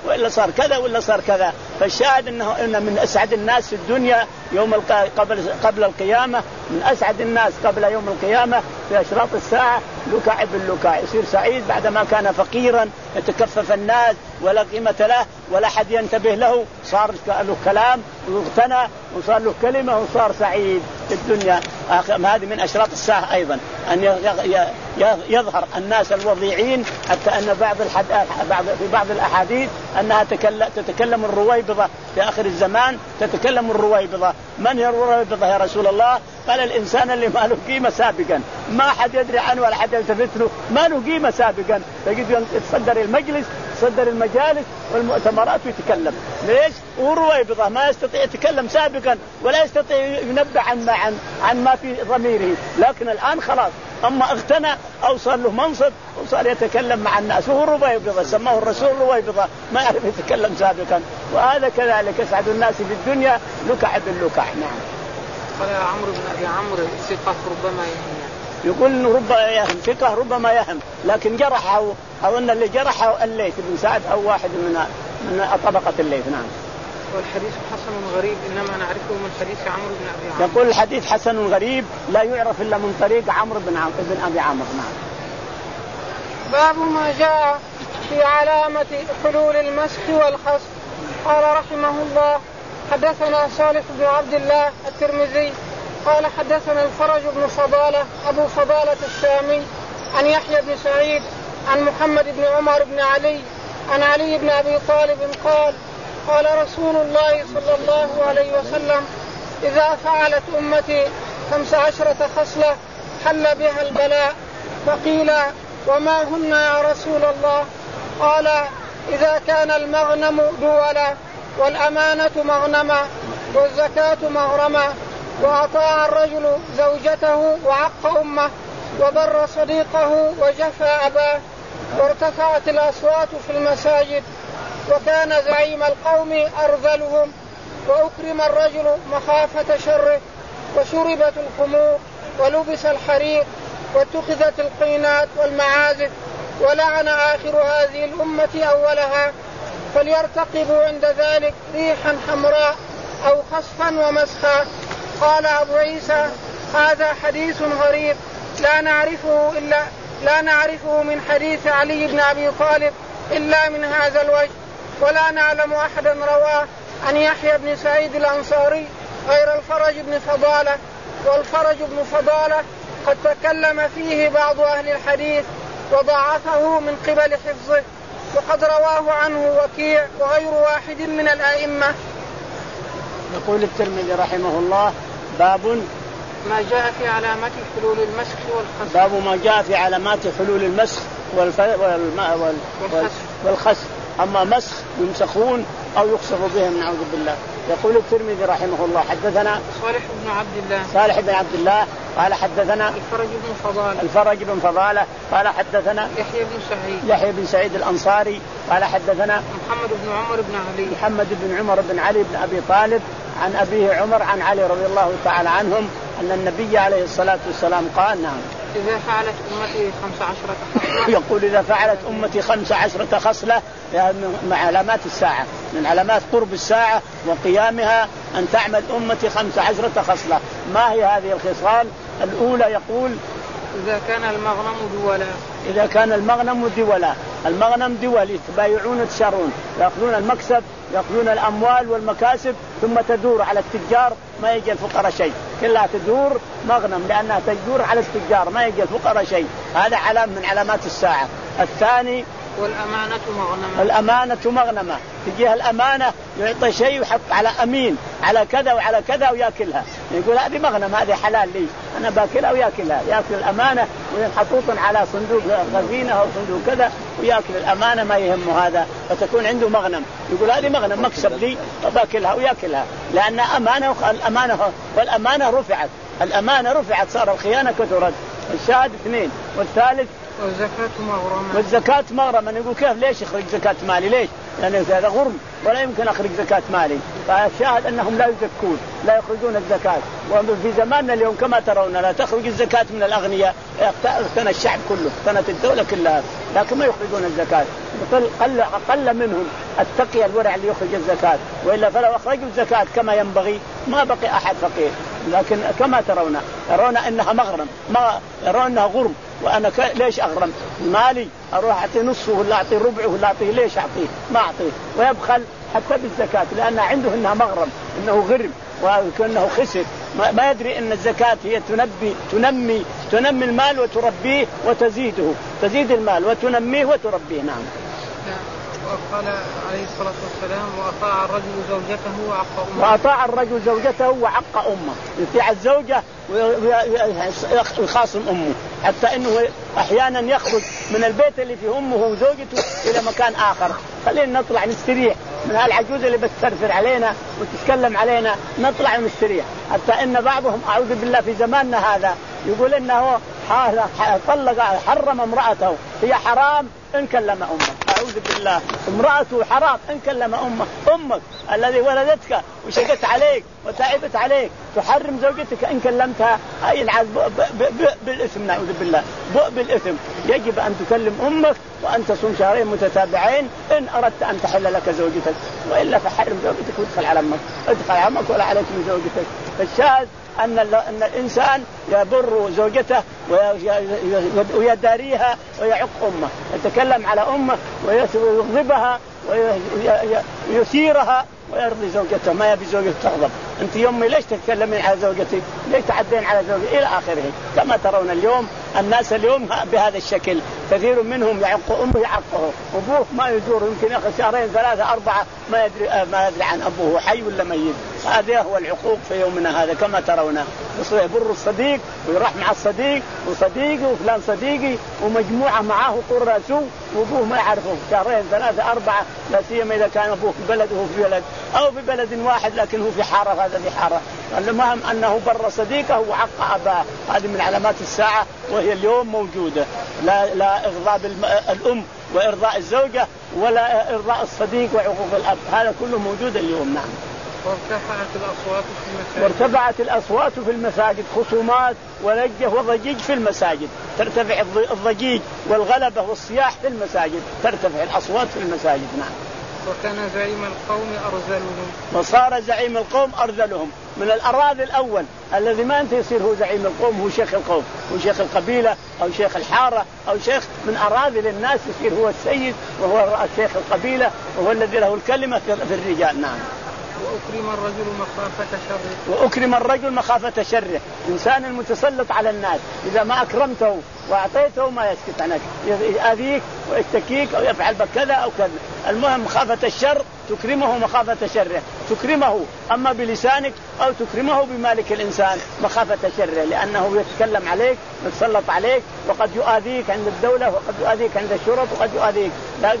وإلا صار كذا وإلا صار كذا. فالشاهد أنه إن من أسعد الناس في الدنيا يوم الق... قبل قبل القيامة، من أسعد الناس قبل يوم القيامة في أشراط الساعة لكع بن لكع، يصير سعيد بعدما كان فقيرا يتكفف الناس ولا قيمة له ولا حد ينتبه له، صار له كلام واغتنى وصار له كلمة وصار سعيد في الدنيا. هذه من أشراط الساعة أيضا أن يظهر الناس الوضيعين، حتى أن بعض بعض في بعض الأحاديث أنها تتكلم الرويبضة في آخر الزمان، تتكلم الرويبضة. من هي الرويبضة يا رسول الله؟ قال الإنسان اللي ما له قيمة سابقا، ما حد يدري عنه ولا حد يلتفت له، ما له قيمة سابقا، تجد يتصدر المجلس صدر المجالس والمؤتمرات ويتكلم. ليش؟ ورويبضة ما يستطيع يتكلم سابقا ولا يستطيع ينبه عن ما عن عن ما في ضميره، لكن الآن خلاص أما اغتنى أو صار له منصب وصار يتكلم مع الناس وهو رويبضة، سماه الرسول رويبضة، ما يعرف يتكلم سابقا. وهذا كذلك أسعد الناس في الدنيا لكع بن لكع. نعم. قال عمرو بن أبي عمرو ثقة ربما يهم، يقول إنه ربما يهم، ثقة ربما يهم، لكن جرحه أو أن اللي جرحه الليث بن سعد أو واحد من من طبقة الليث. نعم. والحديث حسن غريب إنما نعرفه من حديث عمرو بن أبي عمرو. يقول الحديث حسن غريب لا يعرف إلا من طريق عمرو بن عمرو بن أبي عمرو. نعم. باب ما جاء في علامة حلول المسح والخصف. قال رحمه الله حدثنا صالح بن عبد الله الترمذي قال حدثنا الفرج بن فضالة أبو فضالة الشامي عن يحيى بن سعيد عن محمد بن عمر بن علي عن علي بن أبي طالب قال قال رسول الله صلى الله عليه وسلم إذا فعلت أمتي خمس عشرة خصلة حل بها البلاء. فقيل وما هن يا رسول الله؟ قال إذا كان المغنم دولا والأمانة مغنما والزكاة مغرما وأطاع الرجل زوجته وعق أمه وبر صديقه وجفى أباه وارتفعت الأصوات في المساجد وكان زعيم القوم أرذلهم وأكرم الرجل مخافة شره وشربت الخمور ولبس الحرير واتخذت القينات والمعازف ولعن آخر هذه الأمة أولها فليرتقبوا عند ذلك ريحا حمراء أو خصفا ومسخا. قال أبو عيسى هذا حديث غريب لا نعرفه إلا لا نعرفه من حديث علي بن أبي طالب إلا من هذا الوجه ولا نعلم أحدا رواه عن يحيى بن سعيد الأنصاري غير الفرج بن فضالة. والفرج بن فضالة قد تكلم فيه بعض أهل الحديث وضعفه من قبل حفظه وقد رواه عنه وكيع وغير واحد من الأئمة. يقول الترمذي رحمه الله باب ما جاء في علامات حلول المسخ والخسف. باب ما جاء في علامات حلول المسخ والف... والم... وال... والخسف. والخسف. أما مسخ يمسخون أو يخسف بهم نعوذ بالله. يقول الترمذي رحمه الله حدثنا صالح بن عبد الله صالح بن عبد الله قال حدثنا الفرج بن فضالة الفرج بن فضالة قال حدثنا يحيى بن سعيد يحيى بن سعيد الأنصاري قال حدثنا محمد بن عمر بن علي محمد بن عمر بن علي بن أبي طالب عن أبيه عمر عن علي رضي الله تعالى عنهم أن النبي عليه الصلاة والسلام قال نعم إذا فعلت أمتي خمس عشرة خصلة يقول إذا فعلت أمتي خمس عشرة خصلة مع علامات الساعة من علامات قرب الساعة وقيامها أن تعمل أمتي خمس عشرة خصلة. ما هي هذه الخصال؟ الأولى يقول إذا كان المغنم دولا إذا كان المغنم دولا المغنم دول يتبايعون ويتشارون يأخذون المكسب يأخذون الأموال والمكاسب ثم تدور على التجار ما يجي الفقراء شيء كلها تدور مغنم لأنها تدور على التجار ما يجي الفقراء شيء. هذا علامة من علامات الساعة. الثاني والأمانة مغنمة الأمانة مغنمة تجيها الأمانة يعطي شيء ويحط على أمين على كذا وعلى كذا ويأكلها يقول هذه مغنمة هذه حلال لي أنا باكلها ويأكلها يأكل الأمانة وينحطوط على صندوق غزينة أو صندوق كذا ويأكل الأمانة ما يهمه هذا فتكون عنده مغنم يقول هذه مغنم مكسب لي وباكلها ويأكلها لأن أمانة الأمانة والأمانة رفعت الأمانة رفعت صار الخيانة كثرت. الشاهد اثنين. والثالث والزكاة مغرمة والزكاة مغرمة. يقول كيف ليش يخرج زكاة مالي ليش يعني هذا غرم ولا يمكن أخرج زكاة مالي. فالشاهد أنهم لا يزكون لا يخرجون الزكاة. وفي زماننا اليوم كما ترون لا تخرج الزكاة من الأغنياء، اقتنى الشعب كله، اقتنت الدولة كلها، لكن ما يخرجون الزكاة. قل قل منهم التقي الورع اللي يخرج الزكاة، وإلا فلو أخرجوا الزكاة كما ينبغي ما بقي أحد فقير. لكن كما ترون يرون أنها مغرم، ما يرون أنها غرم. وأنا ك... ليش أغرم مالي؟ أروح أعطي نصه ولا أعطي ربعه ولا أعطيه، ليش أعطيه؟ ما أعطيه. ويبخل حتى بالزكاة لأن عنده أنها مغرم، أنه غرم وكأنه خسر، ما... ما يدري أن الزكاة هي تنبي تنمي تنمي المال وتربيه وتزيده، تزيد المال وتنميه وتربيه. نعم. وقال عليه الصلاة والسلام: وأطاع الرجل زوجته وعق أمه. وأطاع الرجل زوجته وعق أمه، يطيع الزوجة ويخاصم أمه، حتى إنه أحيانا يخرج من البيت اللي فيه أمه وزوجته إلى مكان آخر. خلينا نطلع نستريح من هالعجوز اللي بتسرفر علينا وتتكلم علينا، نطلع ونستريح. حتى إن بعضهم أعوذ بالله في زماننا هذا يقول إنه طلق حرم امرأته، هي حرام إن كلم أمه. أعوذ بالله، امرأته حرام إن كلم أمه. أمك الذي ولدتك وشقت عليك وتعبت عليك تحرم زوجتك إن كلمتها، أي العاد بالإثم. نعوذ بالله، بؤ بالإثم. يجب أن تكلم أمك وأن تصوم شهرين متتابعين إن أردت أن تحل لك زوجتك، وإلا فحرم زوجتك وادخل على أمك، ادخل على أمك ولا عليك من زوجتك. فالشاهد أن أن الإنسان يبر زوجته ويداريها ويعق أمه، يتكلم على أمه ويغضبها ويثيرها ويرضي زوجته، ما يبي زوجته تغضب. أنت يومي ليش تتكلمين على زوجتي؟ ليش تعدين على زوجتي؟ إلى آخره. كما ترون اليوم الناس اليوم بهذا الشكل، كثير منهم يعق أمه يعقه، أبوه ما يدور، يمكن يأخذ شهرين ثلاثة أربعة ما يدري ما يدري عن أبوه حي ولا ميت. هذا هو العقوق في يومنا هذا. كما ترون يبر الصديق ويروح مع الصديق وصديقي وفلان صديقي ومجموعة معه قرى سوء، وأبوه ما يعرفه شهرين ثلاثة أربعة، لا سيما إذا كان أبوه في بلد وهو في بلد، أو في بلد واحد لكن هو في حارة هذا في حارة. المهم أنه بر صديقه وعق أباه. هذه من علامات الساعة وهي اليوم موجودة. لا لا إغضاب الأم وإرضاء الزوجة ولا إرضاء الصديق وعقوق الأب، هذا كله موجود اليوم. نعم. وارتفعت الأصوات في المساجد. وارتفعت الأصوات في المساجد، خصومات ولجة وضجيج في المساجد، ترتفع الضجيج والغلبة والصياح في المساجد، ترتفع الأصوات في المساجد. نعم. وكان زعيم القوم أرذلهم. وصار زعيم القوم أرذلهم. من الأراذل الأول الذي ما أنت يصير هو زعيم القوم، هو شيخ القوم، هو شيخ القبيلة أو شيخ الحارة أو شيخ من أراذل الناس، يصير هو السيد وهو شيخ القبيلة وهو الذي له الكلمة في الرجال. نعم. وأكرم الرجل مخافة شره. وأكرم الرجل مخافة شره، إنسان المتسلط على الناس إذا ما أكرمته وأعطيته ما يسكت عنك، يأذيك ويشتكيك أو يفعل بك كذا أو كذا. المهم مخافة الشر تكرمه مخافة شره، تكرمه أما بلسانك أو تكرمه بمالك الإنسان مخافة شره، لأنه يتكلم عليك يتسلط عليك وقد يؤذيك عند الدولة وقد يؤذيك عند الشرط وقد يؤذيك،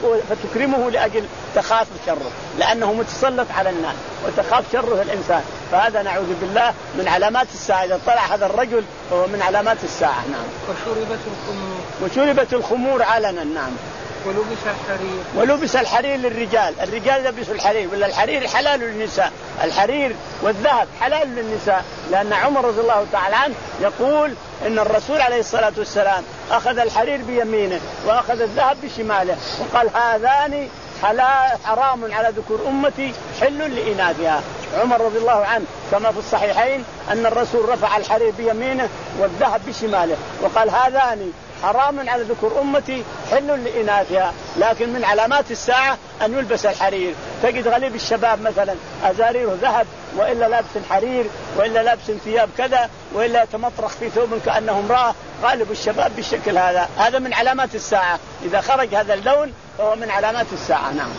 فتكرمه لأجل تخاف شره لأنه متسلط على الناس وتخاف شره الإنسان. فهذا نعوذ بالله من علامات الساعة. إذا طلع هذا الرجل فهو من علامات الساعة. نعم. وشربت الخمور. وشربت الخمور علنا. نعم. ولبس الحرير. ولبس الحرير للرجال، الرجال يلبسوا الحرير، ولا الحرير حلال للنساء، الحرير والذهب حلال للنساء، لأن عمر رضي الله تعالى عنه يقول إن الرسول عليه الصلاة والسلام أخذ الحرير بيمينه وأخذ الذهب بشماله وقال هذان حلال حرام على ذكور أمتي حل لإناثها. عمر رضي الله عنه كما في الصحيحين أن الرسول رفع الحرير بيمينه والذهب بشماله وقال هذان حرام على ذكور أمتي حل لإناثها. لكن من علامات الساعة أن يلبس الحرير، تجد غالب الشباب مثلا أزاريره ذهب وإلا لابس الحرير وإلا لابس ثياب كذا وإلا يتمطرخ في ثوب كأنه امرأة. غالب الشباب بالشكل هذا، هذا من علامات الساعة. إذا خرج هذا اللون فهو من علامات الساعة. نعم.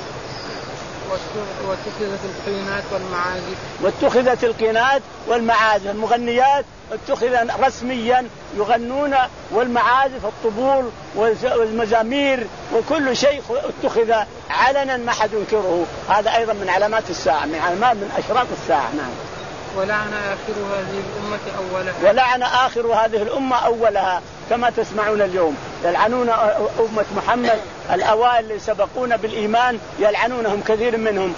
واتخذت القينات والمعازف. واتخذت القينات والمعازف، المغنيات اتخذ رسميا يغنون، والمعازف الطبول والمزامير وكل شيء اتخذ علنا ما حد ينكره. هذا أيضا من علامات الساعة، من علامات من أشراط الساعة. نعم. ولعن آخر هذه الأمة أولها. ولعن آخر هذه الأمة أولها، كما تسمعون اليوم. يلعنون أمة محمد الأوائل اللي سبقونا بالإيمان يلعنونهم كثير منهم،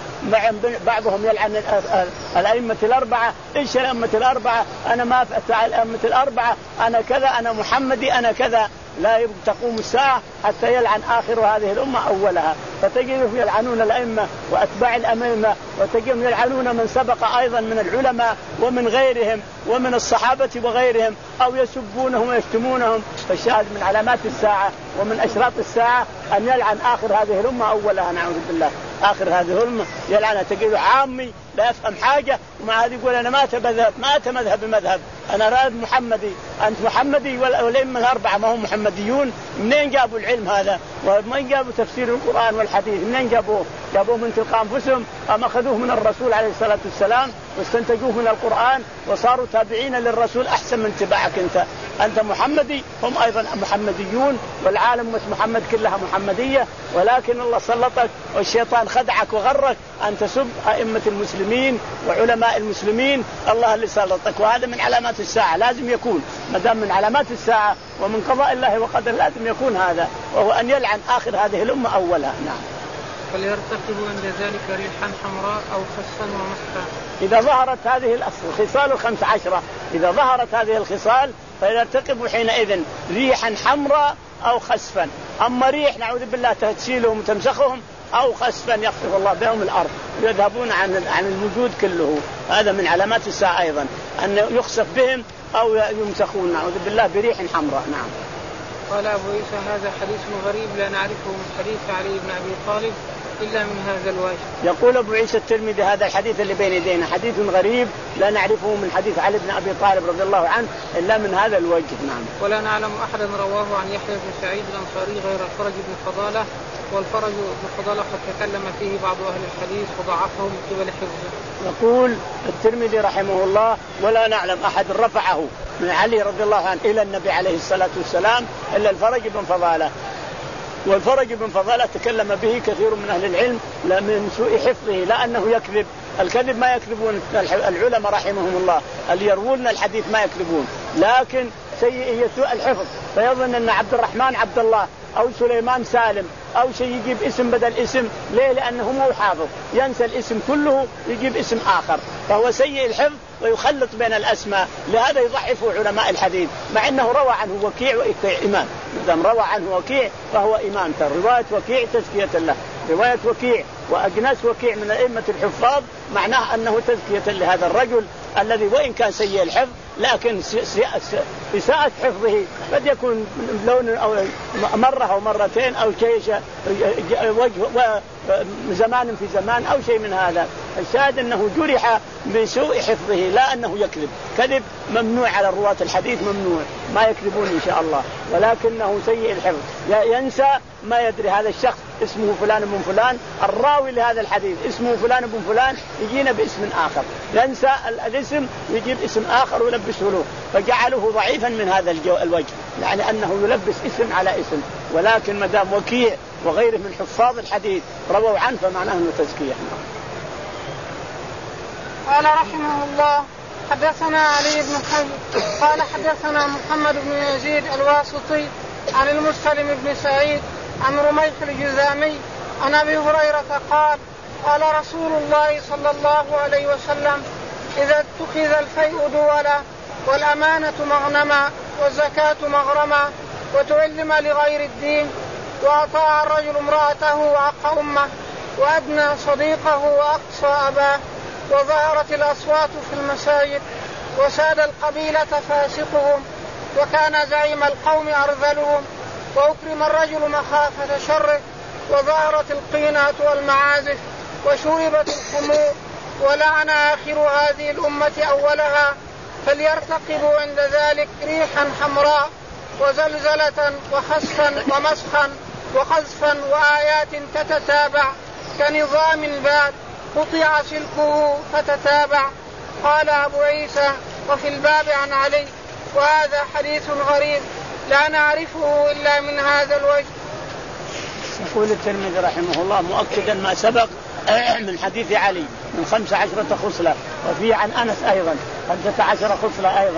بعضهم يلعن الأئمة الأربعة. إيش الأئمة الأربعة؟ أنا ما أفتع الأئمة الأربعة، أنا كذا، أنا محمدي، أنا كذا. لا تقوم الساعة حتى يلعن آخر هذه الأمة أولها. فتجدهم يلعنون الأئمة وأتباع الأئمة، وتجدهم يلعنون من سبق أيضا من العلماء ومن غيرهم ومن الصحابة وغيرهم، أو يسبونهم ويشتمونهم. فالشاهد من علامات الساعة ومن أشراط الساعة أن يلعن آخر هذه الأمة أولها، نعوذ بالله. آخر هذه الأمة يلعن. تجد عامي لا يفهم حاجة ومع هذا يقول أنا ما أتمذهب ما أتمذهب بمذهب، أنا رائد محمدي. أنت محمدي والأئمة الأربعة ما هم محمديون؟ منين جابوا العلم هذا؟ ومن جابوا تفسير القرآن والحديث؟ منين جابوه؟ جابوه من تلقاء أنفسهم أم أخذوه من الرسول عليه الصلاة والسلام واستنتجوه من القرآن وصاروا تابعين للرسول أحسن من اتباعك أنت؟ أنت محمدي، هم أيضا محمديون، والعالم مش محمد كلها محمدية، ولكن الله سلطك والشيطان خدعك وغرك أن تسب أئمة المسلمين وعلماء المسلمين. الله اللي سلطك. وهذا من علامات الساعة، لازم يكون ما دام من علامات الساعة ومن قضاء الله وقدر لازم يكون هذا، وهو أن يلعن آخر هذه الأمة أولها. نعم. فليرتكبوا عند ذلك ريحا حمراء أو خسا ومسخا. إذا ظهرت هذه الخصال الخمس عشرة، إذا ظهرت هذه الخصال فليرتكبوا حينئذ ريحا حمراء أو خسفا. أما ريح نعوذ بالله تشيلهم وتمسخهم، أو خسفا يخسف الله بهم الأرض ويذهبون عن عن الوجود كله. هذا من علامات الساعة أيضا أن يخسف بهم أو يمسخون نعوذ بالله بريح حمراء. نعم. قال أبو عيسى هذا حديث غريب لا نعرفه من حديث علي بن أبي طالب إلا من هذا الوجه. يقول أبو عيسى الترمذي هذا الحديث اللي بين يدينا حديث غريب لا نعرفه من حديث علي بن أبي طالب رضي الله عنه إلا من هذا الوجه. نعم. ولا نعلم أحدا رواه عن يحيى بن سعيد الأنصاري غير الفرج بن فضالة، والفرج بن فضالة قد تكلم فيه بعض أهل الحديث وضعفه من قبل حفظه. يقول الترمذي رحمه الله ولا نعلم أحد رفعه من علي رضي الله عنه إلى النبي عليه الصلاة والسلام إلا الفرج بن فضالة. والفرج بن فضالة تكلم به كثير من أهل العلم من سوء حفظه، لا أنه يكذب. الكذب ما يكذبون العلماء رحمهم الله، اللي يروون الحديث ما يكذبون، لكن سيء سوء الحفظ، فيظن أن عبد الرحمن عبد الله أو سليمان سالم أو شيء يجيب اسم بدل اسم. ليه؟ لأنه مو حافظ، ينسى الاسم كله يجيب اسم آخر، فهو سيء الحفظ ويخلط بين الأسماء. لهذا يضعفه علماء الحديث مع أنه روى عنه وكيع وإكيع إمام. إذا روى عنه وكيع فهو إمام. رواية وكيع تزكية له، رواية وكيع وأجناس وكيع من الأئمة الحفاظ معناه أنه تزكية لهذا الرجل الذي وإن كان سيء الحفظ لكن إساءة حفظه قد يكون لون أو مرة أو مرتين أو شيء وجه زمان في زمان أو شيء من هذا. الشاهد أنه جرح بسوء حفظه لا أنه يكذب. كذب ممنوع على رواة الحديث، ممنوع، ما يكذبون إن شاء الله، ولكنه سيء الحفظ ينسى ما يدري هذا الشخص اسمه فلان بن فلان، الراوي لهذا الحديث اسمه فلان بن فلان، يجينا باسم آخر، ينسى الاسم ويجيب اسم آخر ويلبسه له، فجعله ضعيفا من هذا الوجه، يعني أنه يلبس اسم على اسم. ولكن مدام وكيع وغيره من حفاظ الحديث رووا عنه فمعناه أنه تزكية. قال رحمه الله حدثنا علي بن حزم قال حدثنا محمد بن يزيد الواسطي عن المسلم بن سعيد عن رميح الجذامي عن أبي هريرة قال قال رسول الله صلى الله عليه وسلم إذا اتخذ الفيء دولا والأمانة مغنما والزكاة مغرما وتعلم لغير الدين وأطاع الرجل امرأته وعق أمه وأدنى صديقه وأقصى أباه وظهرت الأصوات في المساجد وساد القبيلة فاسقهم وكان زعيم القوم أرذلهم وأكرم الرجل مخافة شره وظهرت القينات والمعازف وشربت الخمور ولعن آخر هذه الأمة أولها فليرتقبوا عند ذلك ريحا حمراء وزلزلة وخسفا ومسخا وقذفا وآيات تتتابع كنظام الباد قطع سلكه فتتابع. قال أبو عيسى وفي الباب عن علي وهذا حديث غريب لا نعرفه إلا من هذا الوجه. يقول الترمذي رحمه الله مؤكدا ما سبق من حديث علي من خمس عشرة خصلة، وفي عن أنس أيضا خمسة عشر خصلة أيضا،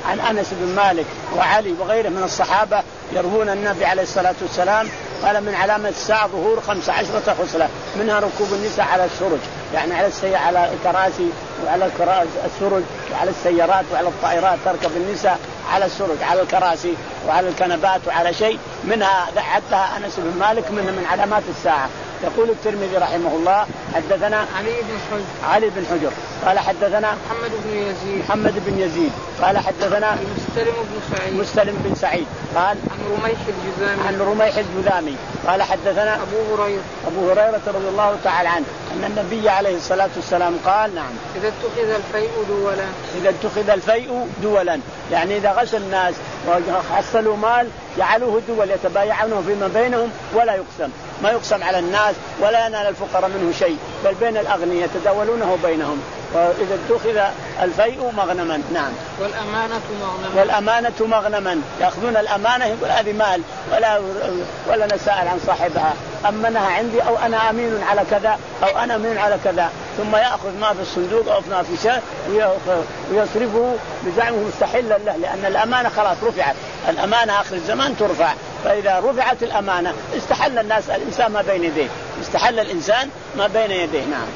عن أنس بن مالك وعلي وغيره من الصحابة يروون النبي عليه الصلاة والسلام قال من علامة الساعة ظهور خمس عشرة خصلة، منها ركوب النساء على السرج، يعني على السي... على الكراسي وعلى السرج وعلى السيارات وعلى الطائرات تركب النساء على السرج، على الكراسي وعلى الكنبات وعلى شيء منها عدها أنس بن مالك منها من علامات الساعة. يقول الترمذي رحمه الله حدثنا علي بن حجر علي بن حجر قال حدثنا محمد بن يزيد محمد بن يزيد قال حدثنا مستلم بن سعيد مستلم بن سعيد قال عن رميح الجذامي عن رميح الجذامي قال حدثنا أبو هريرة أبو هريرة رضي الله تعالى عنه أن النبي عليه الصلاة والسلام قال نعم إذا اتخذ الفيء دولا إذا اتخذ الفيء دولا، يعني إذا غش الناس وحصلوا مال جعلوه دول يتبايعونه فيما بينهم ولا يقسم، ما يقسم على الناس ولا ينال الفقراء منه شيء، بل بين الأغنياء يتداولونه بينهم. وإذا اتخذ الفيء مغنما نعم والأمانة مغنما والأمانة مغنما، يأخذون الأمانة يقول هذه مال ولا ولا نسأل عن صاحبها، أمنها عندي أو أنا أمين على كذا أو أنا أمين على كذا، ثم يأخذ ما في الصندوق أو ما في شيء ويصرفه بزعمه مستحلا له، لأن الأمانة خلاص رفعت، الأمانة آخر الزمان ترفع، فإذا رفعت الأمانة استحل الناس الإنسان ما بين يديه، استحل الإنسان ما بين يديه نعم.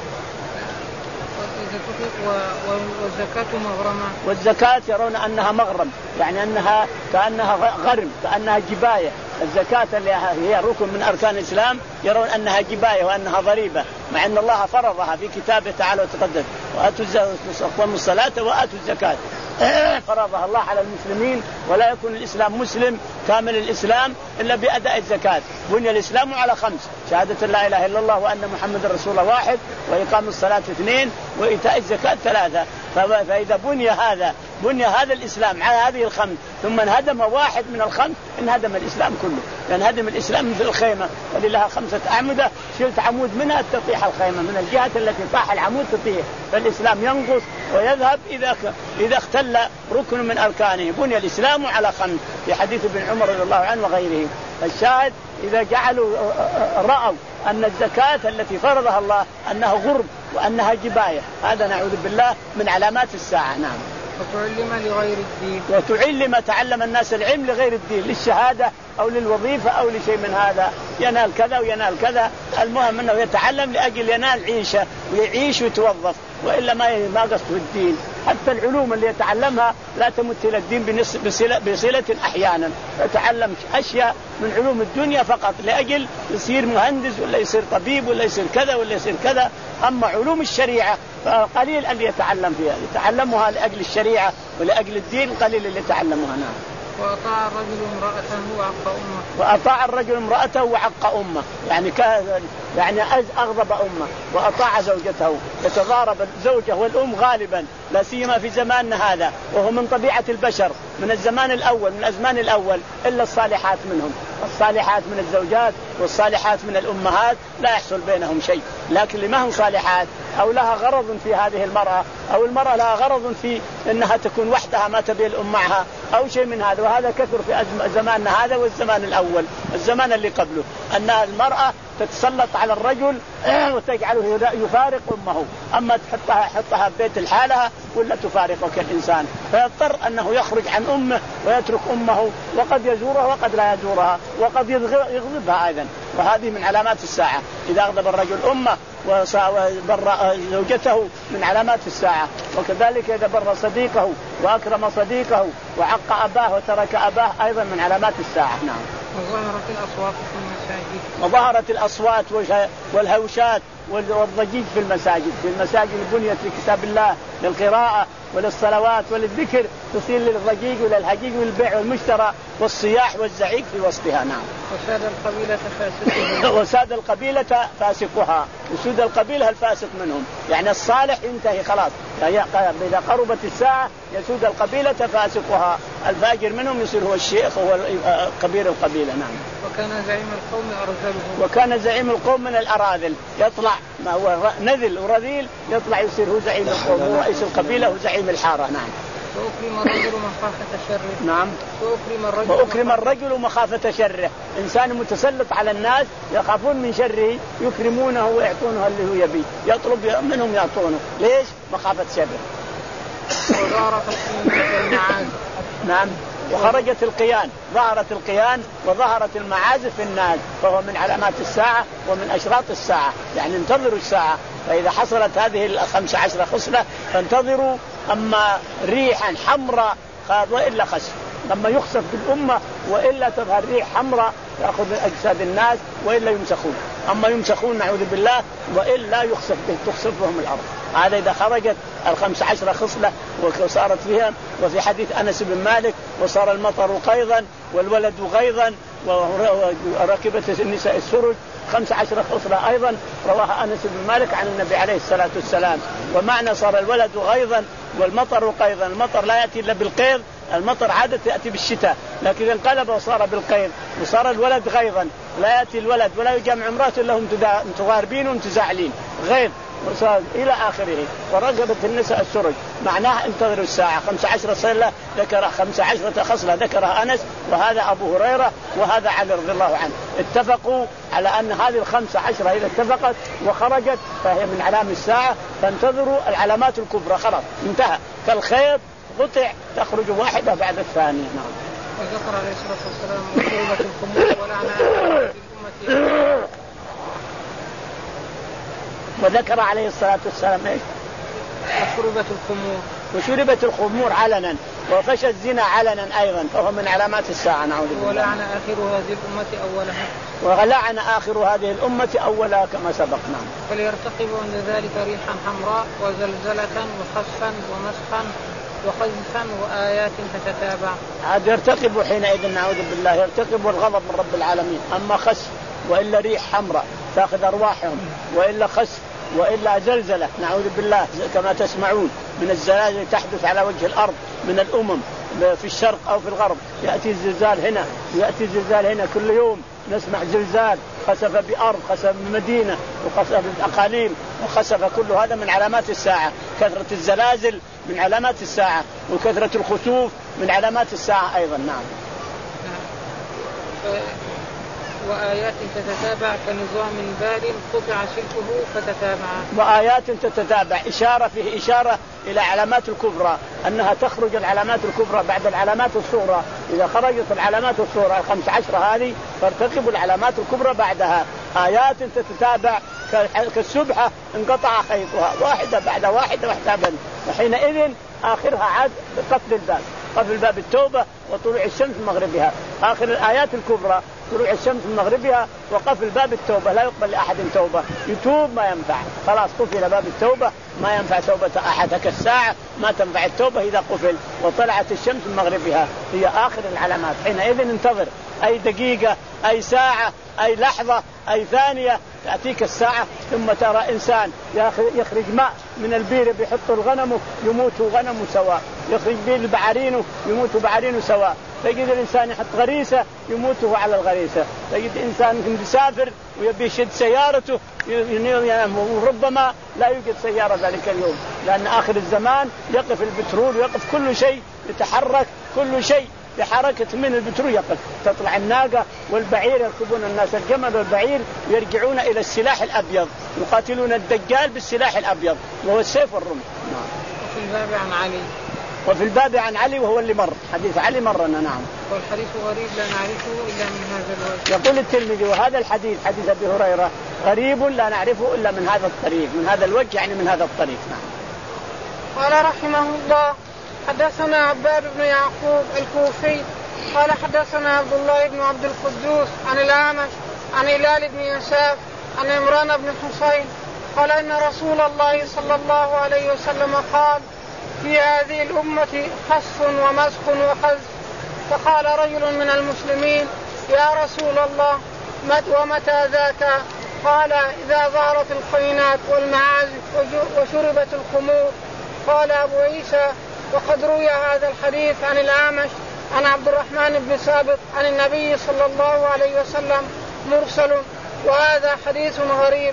والزكاة مغرمة، والزكاة يرون أنها مغرم، يعني أنها كأنها غرم كأنها جباية، الزكاة اللي هي ركن من أركان الإسلام يرون أنها جباية وأنها ضريبة، مع أن الله فرضها في كتابه تعالى وتقدس وآتوا أقوموا الصلاة وآتوا الزكاة، فرضها الله على المسلمين، ولا يكون الإسلام مسلم كامل الإسلام إلا بأداء الزكاة. بني الإسلام على خمس: شهادة لا إله إلا الله وأن محمد رسول الله واحد، وإقام الصلاة اثنين، وإيتاء الزكاة ثلاثة. فإذا بني هذا بني هذا الإسلام على هذه الخمس ثم انهدم واحد من الخمس انهدم الإسلام كله، لأنهدم الإسلام مثل الخيمة اللي لها خمسة أعمدة، شلت عمود منها تطيح الخيمة، من الجهة التي طاح العمود تطيح، فالإسلام ينقص ويذهب إذا إذا اختل ركن من أركانه. بني الإسلام على خمس في حديث ابن عمر رضي الله عنه وغيره. الشاهد إذا جعلوا رأوا أن الزكاة التي فرضها الله أنها غرب وأنها جباية، هذا نعوذ بالله من علامات الساعة. نعم. وتعلم لغير الدين، وتعلم تعلم الناس العلم لغير الدين، للشهادة أو للوظيفة أو لشيء من هذا، ينال كذا وينال كذا، المهم أنه يتعلم لأجل ينال عيشة ويعيش ويتوظف، وإلا ما ما قصده الدين. حتى العلوم اللي يتعلمها لا تمت إلى الدين بصلة, بصلة أحيانا، يتعلم أشياء من علوم الدنيا فقط لأجل يصير مهندس ولا يصير طبيب ولا يصير كذا ولا يصير كذا. أما علوم الشريعة قليل اللي يتعلم فيها، يتعلمها لأجل الشريعة ولأجل الدين قليل اللي يتعلمها. نعم. وأطاع الرجل امرأته وعق أمه، وأطاع الرجل امرأته وعق أمه، يعني كان يعني أغضب أمه وأطاع زوجته. يتضارب الزوجة والأم غالبا، لا سيما في زماننا هذا، وهو من طبيعة البشر من الزمان الأول من الأزمان الأول، إلا الصالحات منهم، الصالحات من الزوجات والصالحات من الأمهات لا يحصل بينهم شيء. لكن اللي ما هم صالحات أو لها غرض في هذه المرأة، أو المرأة لها غرض في أنها تكون وحدها ما تبي الأم معها أو شيء من هذا، وهذا كثر في زماننا هذا والزمان الأول الزمان اللي قبله، أن المرأة تتسلط على الرجل وتجعله يفارق أمه، أما تحطها حطها ببيت الحالة ولا تفارقه كالإنسان، فيضطر أنه يخرج عن أمه ويترك أمه، وقد يزورها وقد لا يزورها، وقد يغضبها أيضا. وهذه من علامات الساعة، إذا أغضب الرجل أمه وبر زوجته من علامات الساعة. وكذلك إذا بر صديقه وأكرم صديقه وعق أباه وترك أباه أيضا من علامات الساعة. نعم. وظهرت الأصوات في المساجد، وظهرت الأصوات والهوشات والضجيج في المساجد، في المساجد بنيت لكتاب الله للقراءة وللصلوات وللذكر، تصير للضجيج وللهجيج والبيع والمشترى والصياح والزعيق في وسطها. نعم. وساد القبيلة فاسقها وساد القبيلة فاسقها، وسود القبيلة الفاسق منهم، يعني الصالح ينتهي خلاص، إذا قربت الساعة يسود القبيلة فاسقها، الفاجر منهم يصير هو الشيخ هو كبير القبيلة. نعم. وكان زعيم القوم أرذلهم، وكان زعيم القوم من الأراذل، يطلع ما هو نذل ورذيل يطلع يصير هو زعيم القوم، هو رئيس القبيلة وزعيم الحارة. نعم. وأكرم الرجل مخافة شره، نعم. وأكرم الرجل, وأكرم الرجل مخافة شره، إنسان متسلط على الناس يخافون من شره يكرمونه ويعطونه اللي هو يبي، يطلب منهم يعطونه، ليش؟ مخافة شره. وظهرت الخيانة والمعاد، نعم. وخرجت القيان، ظهرت القيان وظهرت المعازف في الناس، فهو من علامات الساعة ومن أشراط الساعة، يعني انتظروا الساعة. فإذا حصلت هذه الخمس عشرة خصلة فانتظروا، أما ريحا حمراء وإلا خسف، لما يخسف بالأمة وإلا تظهر ريح حمراء يأخذ أجساد الناس وإلا يمسخون، أما يمسخون نعوذ بالله وإلا يخسف تخسفهم الأرض. هذا إذا خرجت الخمس عشرة خصلة وصارت فيها. وفي حديث أنس بن مالك وصار المطر قيظا والولد غيظا وركبت النساء السرج، خمس عشرة خصلة أيضا رواها أنس بن مالك عن النبي عليه الصلاة والسلام. ومعنى صار الولد غيظا والمطر قيظا، المطر لا يأتي إلا بالقيظ، المطر عادة يأتي بالشتاء، لكن انقلب وصار بالقيظ، وصار الولد غيظا، لا يأتي الولد ولا يجمع امرأة إلا هم متغاربين ومتزاعلين، غيظ وصار إلى آخره. ورغبت النساء السرج، معناها انتظروا الساعة. خمس عشرة صلة ذكر خمس عشرة خصلة ذكرها أنس، وهذا أبو هريرة وهذا علي رضي الله عنه، اتفقوا على أن هذه الخمسة عشرة إذا اتفقت وخرجت فهي من علام الساعة، فانتظروا العلامات الكبرى. خلاص انتهى، كالخيط قطع تخرج واحدة بعد الثانية. نعم. وذكر عليه الصلاة والسلام وشربت الخمور ولعنة الأمة. وذكر عليه الصلاة والسلام ايش؟ وشربت الخمور وشربت الخمور علنا، وفشى الزنا علنا أيضا، فهو من علامات الساعة نعوذ بالله. ولعن آخر هذه الأمة أولها ولعن آخر هذه الأمة أولها كما سبق. نعم. فليرتقب عند ذلك ريحا حمراء وزلزلة وخسفا ومسخا وخزفا وآيات تتتابع. عاد يرتقب حينئذ نعوذ بالله، يرتقب الغضب من رب العالمين. أما خسف وإلا ريح حمراء تأخذ أرواحهم، وإلا خسف وإلا زلزلة نعوذ بالله كما تسمعون من الزلازل تحدث على وجه الأرض من الأمم في الشرق أو في الغرب، يأتي الزلزال هنا ويأتي الزلزال هنا، كل يوم نسمع زلزال، خسف بأرض، خسف بمدينة، وخسف بأقاليم، وخسف، كل هذا من علامات الساعة. كثرة الزلازل من علامات الساعة، وكثرة الخسوف من علامات الساعة أيضا. نعم. وآيات تتتابع كنظام بال قطع سلكه فتتابع. وآيات تتتابع إشارة فيه إشارة إلى علامات الكبرى، أنها تخرج العلامات الكبرى بعد العلامات الصغرى. إذا خرجت العلامات الصغرى الخمس عشرة هذه فارتقب العلامات الكبرى بعدها. آيات تتتابع كالسبحة انقطع خيطها واحدة بعد واحدة واحدة، وحينئذ آخرها عاد قفل الباب، قفل باب التوبة وطلوع الشمس من مغربها. آخر الآيات الكبرى طلوع الشمس من مغربها وقفل باب التوبة، لا يقبل لأحد توبة، يتوب ما ينفع، خلاص قفل باب التوبة ما ينفع توبة أحد، كالساعة ما تنفع التوبة إذا قفل وطلعت الشمس من مغربها، هي آخر العلامات. حينئذ انتظر أي دقيقة أي ساعة أي لحظة أي ثانية تأتيك الساعة، ثم ترى إنسان يخرج ماء من البير بيحط الغنم يموت غنم سواء، يخرج بير بعرينه يموت بعرينه سواء، تجد الإنسان يحط غريسة يموته على الغريسة، تجد إنسان يسافر ويبي يشد سيارته وربما لا يوجد سيارة ذلك اليوم، لأن آخر الزمان يقف البترول ويقف كل شيء، يتحرك كل شيء بحركة من البترول يقف، تطلع الناقة والبعير يركبون الناس الجمل والبعير ويرجعون إلى السلاح الأبيض، يقاتلون الدجال بالسلاح الأبيض وهو السيف والرمح. وفي الباب عن علي وفي الباب عن علي وهو اللي مر، حديث علي مرنا. نعم. والحديث غريب لا نعرفه إلا من هذا الوجه. يقول الترمذي وهذا الحديث حديث أبي هريرة غريب لا نعرفه إلا من هذا الطريق، من هذا الوجه يعني من هذا الطريق. نعم. قال رحمه الله حدثنا عباد بن يعقوب الكوفي قال حدثنا عبد الله بن عبد القدوس عن الأعمش عن هلال بن يساف عن عمران بن حسين قال إن رسول الله صلى الله عليه وسلم قال في هذه الأمة خسف ومسخ وخزف. فقال رجل من المسلمين يا رسول الله ومتى ذاك؟ قال إذا ظهرت الخينات والمعازف وشربت الخمور. قال أبو عيسى وقد روي هذا الحديث عن الأعمش عن عبد الرحمن بن ثابت عن النبي صلى الله عليه وسلم مرسل، وهذا حديث غريب.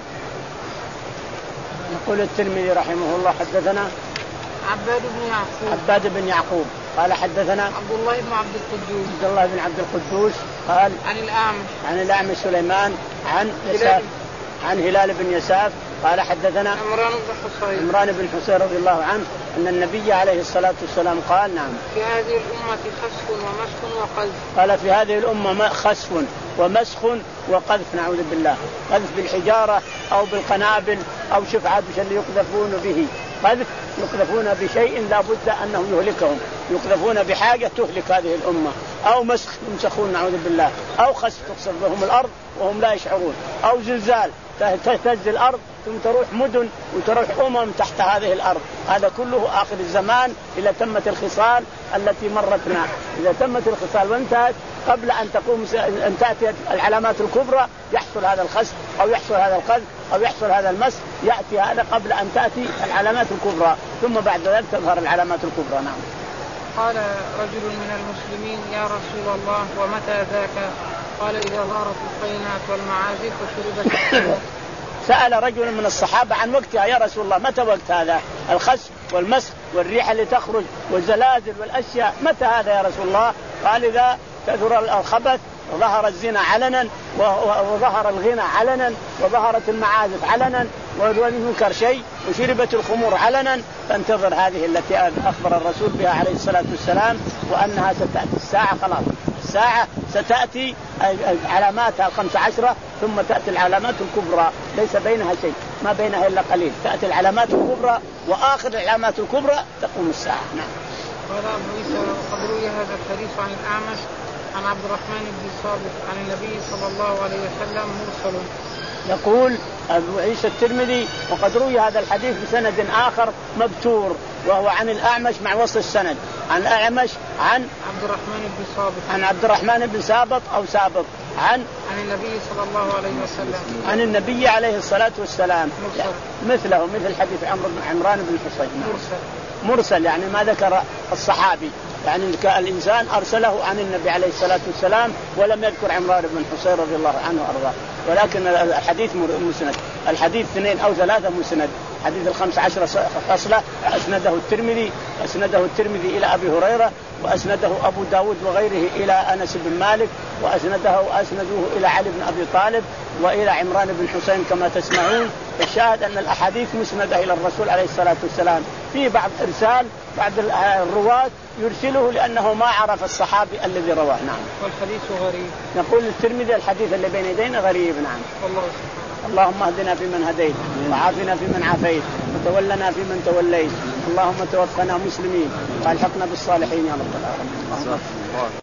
يقول الترمذي رحمه الله حدثنا عباد بن يعقوب عباد بن يعقوب قال حدثنا عبد الله بن عبد القدوس عبد الله بن عبد القدوس قال عن الأعمش عن الأعمش سليمان عن يساف عن هلال بن يساف قال حدثنا عمران بن حصين عمران بن حصين رضي الله عنه أن النبي عليه الصلاة والسلام قال نعم في هذه الأمة خسف ومسخ وقذف. قال في هذه الأمة خسف ومسخ وقذف، نعوذ بالله، قذف بالحجارة أو بالقنابل أو شفعة اللي يقذفون به، قذف يقذفون بشيء لا بد أنه يهلكهم، يقذفون بحاجة تهلك هذه الأمة، أو مسخ يمسخون نعوذ بالله، أو خسف تخسف بهم الأرض وهم لا يشعرون، أو زلزال تهتز الأرض ثم تروح مدن وتروح أمم تحت هذه الأرض. هذا كله آخر الزمان إذا تمت الخصال التي مرتنا، إذا تمت الخصال وانتهت قبل أن تقوم أن تأتي العلامات الكبرى يحصل هذا الخسف أو يحصل هذا القذف أو يحصل هذا المس، يأتي هذا قبل أن تأتي العلامات الكبرى، ثم بعد ذلك تظهر العلامات الكبرى. نعم. قال رجل من المسلمين يا رسول الله ومتى ذاك؟ قال إذا ظهرت القينات والمعازف وشربت الخمر. سأل رجل من الصحابة عن وقتها يا رسول الله، متى وقت هذا الخسف والمسخ والريح اللي تخرج والزلازل والأشياء، متى هذا يا رسول الله؟ قال إذا كثر الخبث وظهر الزنا علنا وظهر الغنى علنا وظهرت المعازف علنا ولم ينكر شيء وشربت الخمور علنا، فانتظر هذه التي أخبر الرسول بها عليه الصلاة والسلام وأنها ستأتي الساعة. خلاص الساعة ستأتي علاماتها خمس عشرة ثم تأتي العلامات الكبرى ليس بينها شيء، ما بينها إلا قليل، تأتي العلامات الكبرى وآخر العلامات الكبرى تقوم الساعة. نعم. قال أبو عيسى وقد روي هذا الحديث عن الأعمش عن عبد الرحمن بن صابر عن النبي صلى الله عليه وسلم مرسل. يقول أبو عيسى الترمذي وقد روي هذا الحديث بسند آخر مبتور وهو عن الأعمش مع وصل السند، عن الأعمش عن عبد الرحمن بن صابر عن عبد الرحمن بن سابط أو سابط عن عن النبي صلى الله عليه وسلم عن النبي عليه الصلاة والسلام مرسل. مثله مثل حديث عمرو بن عمران بن حصين مرسل. مرسل يعني ما ذكر الصحابي، يعني الإنسان أرسله عن النبي عليه الصلاة والسلام ولم يذكر عمران بن حصين رضي الله عنه وأرضاه، ولكن الحديث مسند، الحديث اثنين أو ثلاثة مسند، حديث الخمس عشر فصلة أسنده الترمذي أسنده الترمذي إلى أبي هريرة وأسنده أبو داود وغيره إلى أنس بن مالك وأسنده أسنده إلى علي بن أبي طالب وإلى عمران بن حسين كما تسمعون. الشاهد أن الأحاديث مسندة إلى الرسول عليه الصلاة والسلام، في بعض إرسال بعض الرواة يرسله لأنه ما عرف الصحابي الذي رواه. نعم. والحديث غريب. نقول الترمذي الحديث اللي بين يدينا غريب. نعم. والله اللهم اهدنا فيمن هديت وعافنا فيمن عافيت وتولنا فيمن توليت، اللهم توفنا مسلمين والحقنا بالصالحين يا رب العالمين.